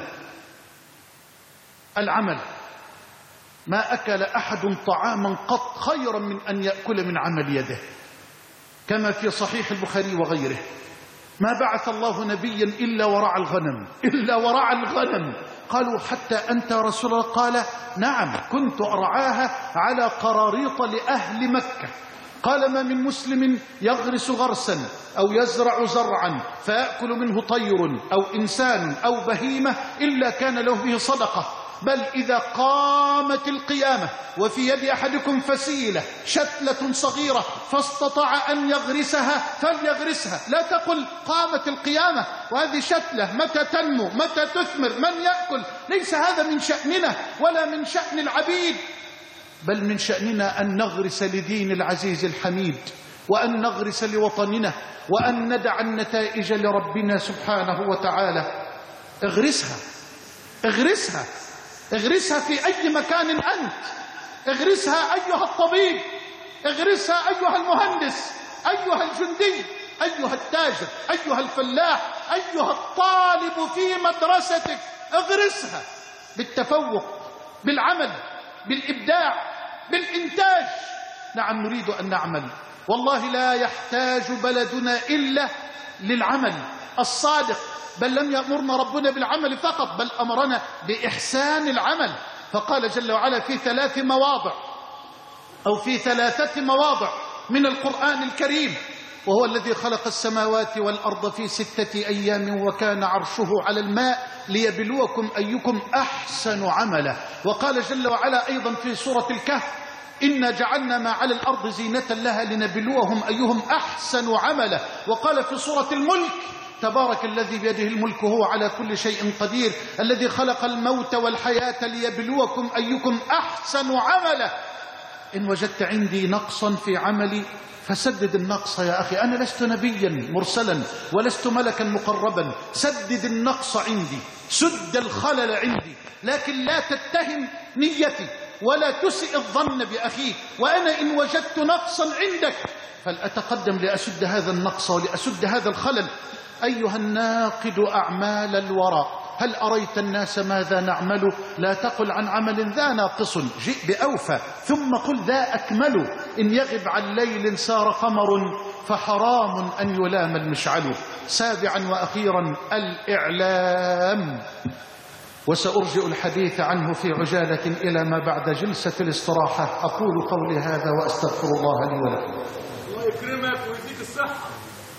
العمل، ما أكل أحد طعاما قط خيرا من أن يأكل من عمل يده، كما في صحيح البخاري وغيره. ما بعث الله نبيا إلا ورعى الغنم، إلا ورعى الغنم. قالوا حتى أنت يا رسول الله؟ قال نعم كنت أرعاها على قراريط لأهل مكة. قال ما من مسلم يغرس غرسا أو يزرع زرعا فيأكل منه طير أو إنسان أو بهيمة إلا كان له به صدقة، بل إذا قامت القيامة وفي يد أحدكم فسيلة شتلة صغيرة فاستطاع أن يغرسها فليغرسها. لا تقل قامت القيامة وهذه شتلة متى تنمو متى تثمر من يأكل. ليس هذا من شأننا ولا من شأن العبيد، بل من شأننا أن نغرس لدين العزيز الحميد، وأن نغرس لوطننا، وأن ندع النتائج لربنا سبحانه وتعالى. اغرسها، اغرسها، اغرسها في أي مكان أنت. اغرسها أيها الطبيب، اغرسها أيها المهندس، أيها الجندي، أيها التاجر، أيها الفلاح، أيها الطالب في مدرستك. اغرسها بالتفوق، بالعمل، بالإبداع، بالإنتاج. نعم نريد أن نعمل، والله لا يحتاج بلدنا إلا للعمل الصادق. بل لم يأمرنا ربنا بالعمل فقط، بل أمرنا بإحسان العمل. فقال جل وعلا في 3 مواضع أو في 3 مواضع من القرآن الكريم: وهو الذي خلق السماوات والأرض في 6 أيام وكان عرشه على الماء ليبلوكم أيكم أحسن عملا. وقال جل وعلا أيضا في سورة الكهف: إنا جعلنا ما على الأرض زينة لها لنبلوهم أيهم أحسن عملا. وقال في سورة الملك: تبارك الذي بيده الملك وهو على كل شيء قدير الذي خلق الموت والحياة ليبلوكم أيكم أحسن عملا. إن وجدت عندي نقصا في عملي فسدد النقص يا أخي. أنا لست نبيا مرسلا ولست ملكا مقربا. سدد النقص عندي، سد الخلل عندي، لكن لا تتهم نيتي ولا تسئ الظن بأخيك. وأنا إن وجدت نقصا عندك فلأتقدم لأسد هذا النقص ولأسد هذا الخلل. أيها الناقد أعمال الورى، هل أريت الناس ماذا نعمل؟ لا تقل عن عمل ذا ناقص جئ بأوفى، ثم قل ذا أكمل. إن يغب عن ليل سار قمر فحرام أن يلام المشعل. 7 وأخيرا الإعلام، وسأرجئ الحديث عنه في عجالة إلى ما بعد جلسة الاستراحة. أقول قولي هذا وأستغفر الله لي ولكم. الله يكرمك ويديك الصحة.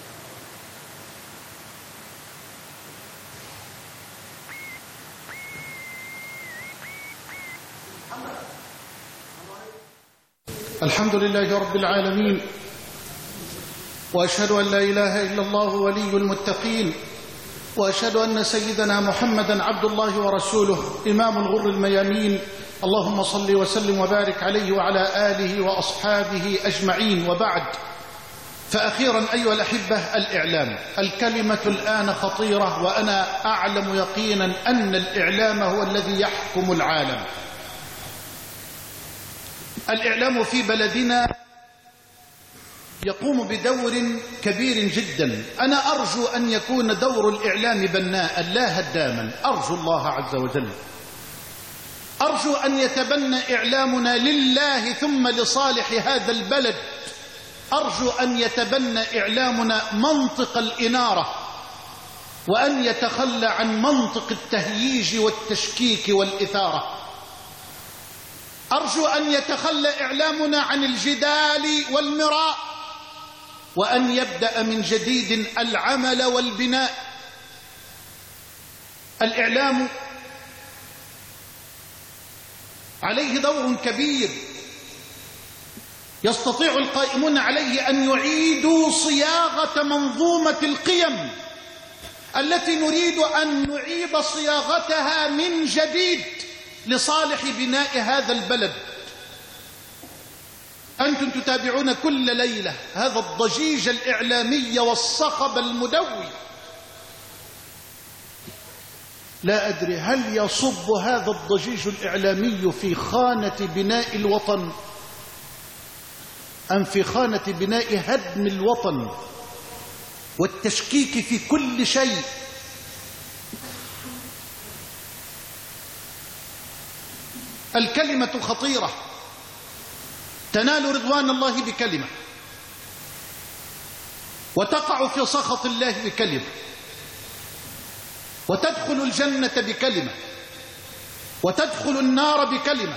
الحمد لله رب العالمين، وأشهد أن لا إله إلا الله ولي المتقين، وأشهد أن سيدنا محمدا عبد الله ورسوله إمام الغر الميامين. اللهم صل وسلم وبارك عليه وعلى آله وأصحابه أجمعين، وبعد. فأخيرا أيها الأحبة، الإعلام. الكلمة الآن خطيرة، وأنا أعلم يقينا أن الإعلام هو الذي يحكم العالم. الإعلام في بلدنا يقوم بدور كبير جدا. أنا أرجو أن يكون دور الإعلام بناء لا هداما. أرجو الله عز وجل، أرجو أن يتبنى إعلامنا لله ثم لصالح هذا البلد. أرجو أن يتبنى إعلامنا منطق الإنارة، وأن يتخلى عن منطق التهييج والتشكيك والإثارة. أرجو أن يتخلى إعلامنا عن الجدال والمراء، وأن يبدأ من جديد العمل والبناء. الإعلام عليه دور كبير، يستطيع القائمون عليه أن يعيدوا صياغة منظومة القيم التي نريد أن نعيد صياغتها من جديد لصالح بناء هذا البلد. أنتم تتابعون كل ليلة هذا الضجيج الإعلامي والصخب المدوي. لا أدري هل يصب هذا الضجيج الإعلامي في خانة بناء الوطن أم في خانة بناء هدم الوطن والتشكيك في كل شيء. الكلمة خطيرة، تنال رضوان الله بكلمة، وتقع في سخط الله بكلمة، وتدخل الجنة بكلمة، وتدخل النار بكلمة،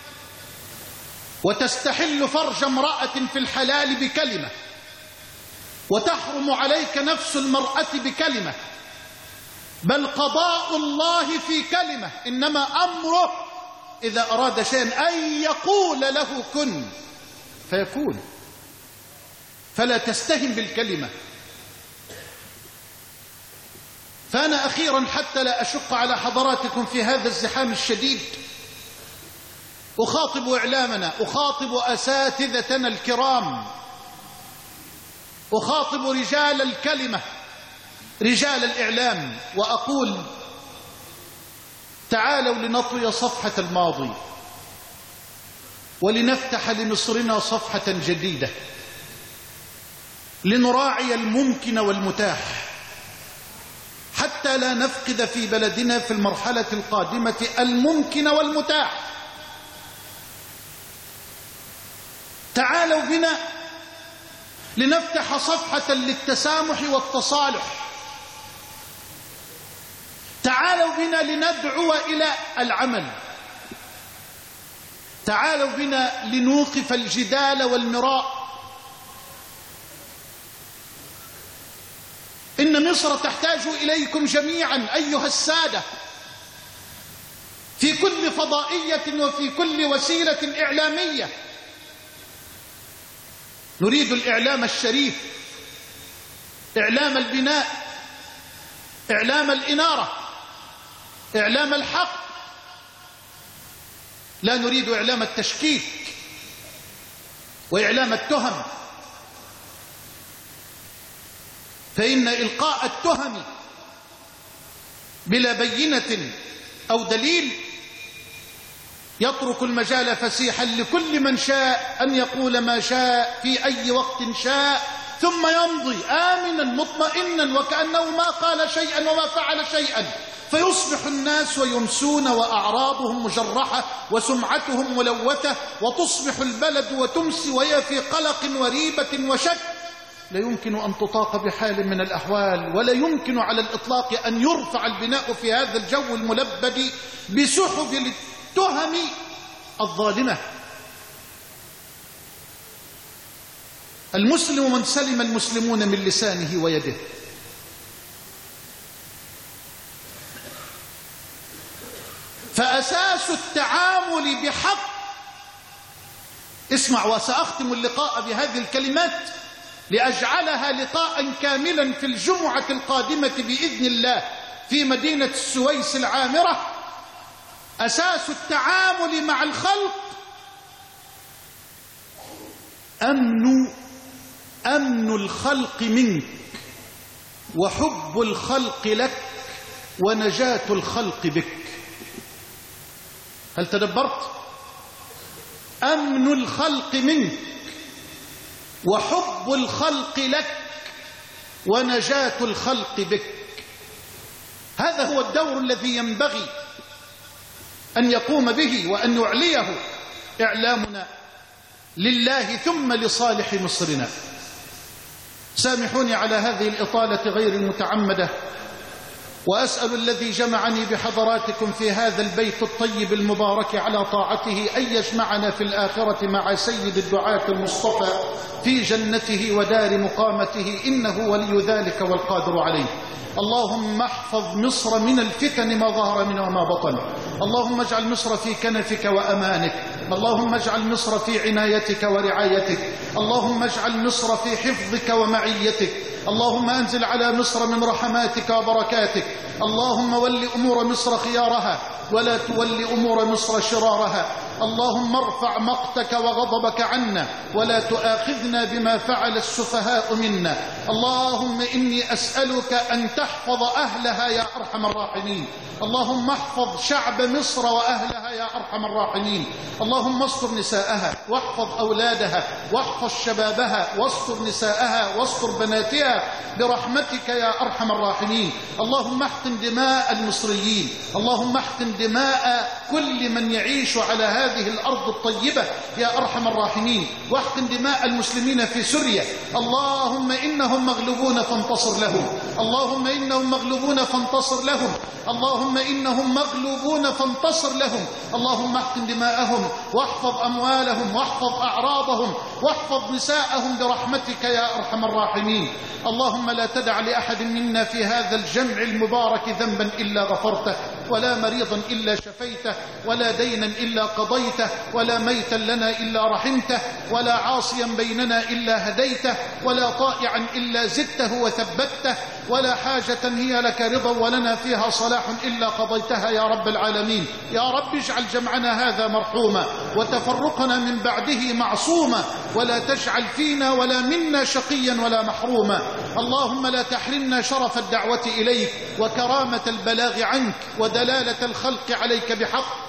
وتستحل فرج امرأة في الحلال بكلمة، وتحرم عليك نفس المرأة بكلمة. بل قضاء الله في كلمة، إنما أمره إذا أراد شيئا أن يقول له كن فيكون. فلا تستهن بالكلمة. فأنا أخيرا حتى لا أشق على حضراتكم في هذا الزحام الشديد أخاطب إعلامنا، أخاطب أساتذتنا الكرام، أخاطب رجال الكلمة، رجال الإعلام، وأقول تعالوا لنطوي صفحة الماضي ولنفتح لمصرنا صفحة جديدة، لنراعي الممكن والمتاح حتى لا نفقد في بلدنا في المرحلة القادمة الممكن والمتاح. تعالوا بنا لنفتح صفحة للتسامح والتصالح. تعالوا بنا لندعو إلى العمل. تعالوا بنا لنوقف الجدال والمراء. إن مصر تحتاج إليكم جميعا أيها السادة، في كل فضائية وفي كل وسيلة إعلامية. نريد الإعلام الشريف، إعلام البناء، إعلام الإنارة، إعلام الحق. لا نريد إعلام التشكيك وإعلام التهم، فإن إلقاء التهم بلا بينة أو دليل يترك المجال فسيحا لكل من شاء أن يقول ما شاء في أي وقت شاء، ثم يمضي آمنا مطمئنا وكأنه ما قال شيئا وما فعل شيئا، فيصبح الناس ويمسون وأعراضهم مجرحة وسمعتهم ملوثة، وتصبح البلد وتمسي وهي في قلق وريبة وشك لا يمكن أن تطاق بحال من الأحوال. ولا يمكن على الإطلاق أن يرفع البناء في هذا الجو الملبد بسحب التهم الظالمة. المسلم من سلم المسلمون من لسانه ويده. فأساس التعامل بحق، اسمع وسأختم اللقاء بهذه الكلمات لأجعلها لقاء كاملا في الجمعة القادمة بإذن الله في مدينة السويس العامرة. أساس التعامل مع الخلق أمن الخلق منك، وحب الخلق لك، ونجاة الخلق بك. هل تدبرت؟ أمن الخلق منك، وحب الخلق لك ونجاة الخلق بك. هذا هو الدور الذي ينبغي أن يقوم به وأن يعليه إعلامنا لله ثم لصالح مصرنا. سامحوني على هذه الإطالة غير المتعمدة، وأسأل الذي جمعني بحضراتكم في هذا البيت الطيب المبارك على طاعته أن يجمعنا في الآخرة مع سيد الدعاة المصطفى في جنته ودار مقامته، إنه ولي ذلك والقادر عليه. اللهم احفظ مصر من الفتن ما ظهر منها وما بطن. اللهم اجعل مصر في كنفك وأمانك. اللهم اجعل مصر في عنايتك ورعايتك. اللهم اجعل مصر في حفظك ومعيتك. اللهم أنزل على مصر من رحماتك وبركاتك. اللهم ول أمور مصر خيارها ولا تول أمور مصر شرارها. اللهم ارفع مقتك وغضبك عنا ولا تؤاخذنا بما فعل السفهاء منا. اللهم إني أسألك أن تحفظ أهلها يا أرحم الراحمين. اللهم احفظ شعب مصر وأهلها يا أرحم الراحمين. اللهم استر نساءها واحفظ أولادها واحفظ شبابها واستر نساءها واستر بناتها برحمتك يا أرحم الراحمين. اللهم احقن دماء المصريين. اللهم احقن دماء كل من يعيش على هذه الأرض الطيبة يا أرحم الراحمين، واحقن دماء المسلمين في سوريا. اللهم إنهم مغلوبون فانتصر لهم. اللهم إنهم مغلوبون فانتصر لهم. اللهم إنهم مغلوبون فانتصر لهم. اللهم احقن دماءهم واحفظ أموالهم واحفظ أعراضهم واحفظ نساءهم برحمتك يا أرحم الراحمين. اللهم لا تدع لأحد منا في هذا الجمع المبارك ذنبا إلا غفرته، ولا مريضا إلا شفيته، ولا دينا إلا قضيته، ولا ميتا لنا إلا رحمته، ولا عاصيا بيننا إلا هديته، ولا طائعا إلا زدته وثبته، ولا حاجة هي لك رضا ولنا فيها صلاح إلا قضيتها يا رب العالمين. يا رب اجعل جمعنا هذا مرحوما وتفرقنا من بعده معصوما، ولا تجعل فينا ولا منا شقيا ولا محروما. اللهم لا تحرمنا شرف الدعوة إليك وكرامة البلاغ عنك ودلالة الخلق عليك بحق.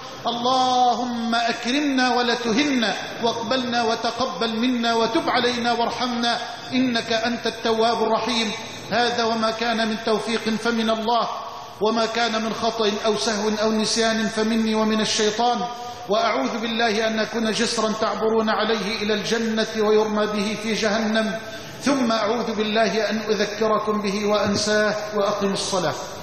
اللهم أكرمنا ولا تهنا، واقبلنا وتقبل منا وتب علينا وارحمنا، إنك أنت التواب الرحيم. هذا وما كان من توفيق فمن الله، وما كان من خطأ أو سهو أو نسيان فمني ومن الشيطان. وأعوذ بالله أن أكون جسرا تعبرون عليه إلى الجنة ويرمى به في جهنم، ثم أعوذ بالله أن أذكركم به وأنساه. وأقم الصلاة.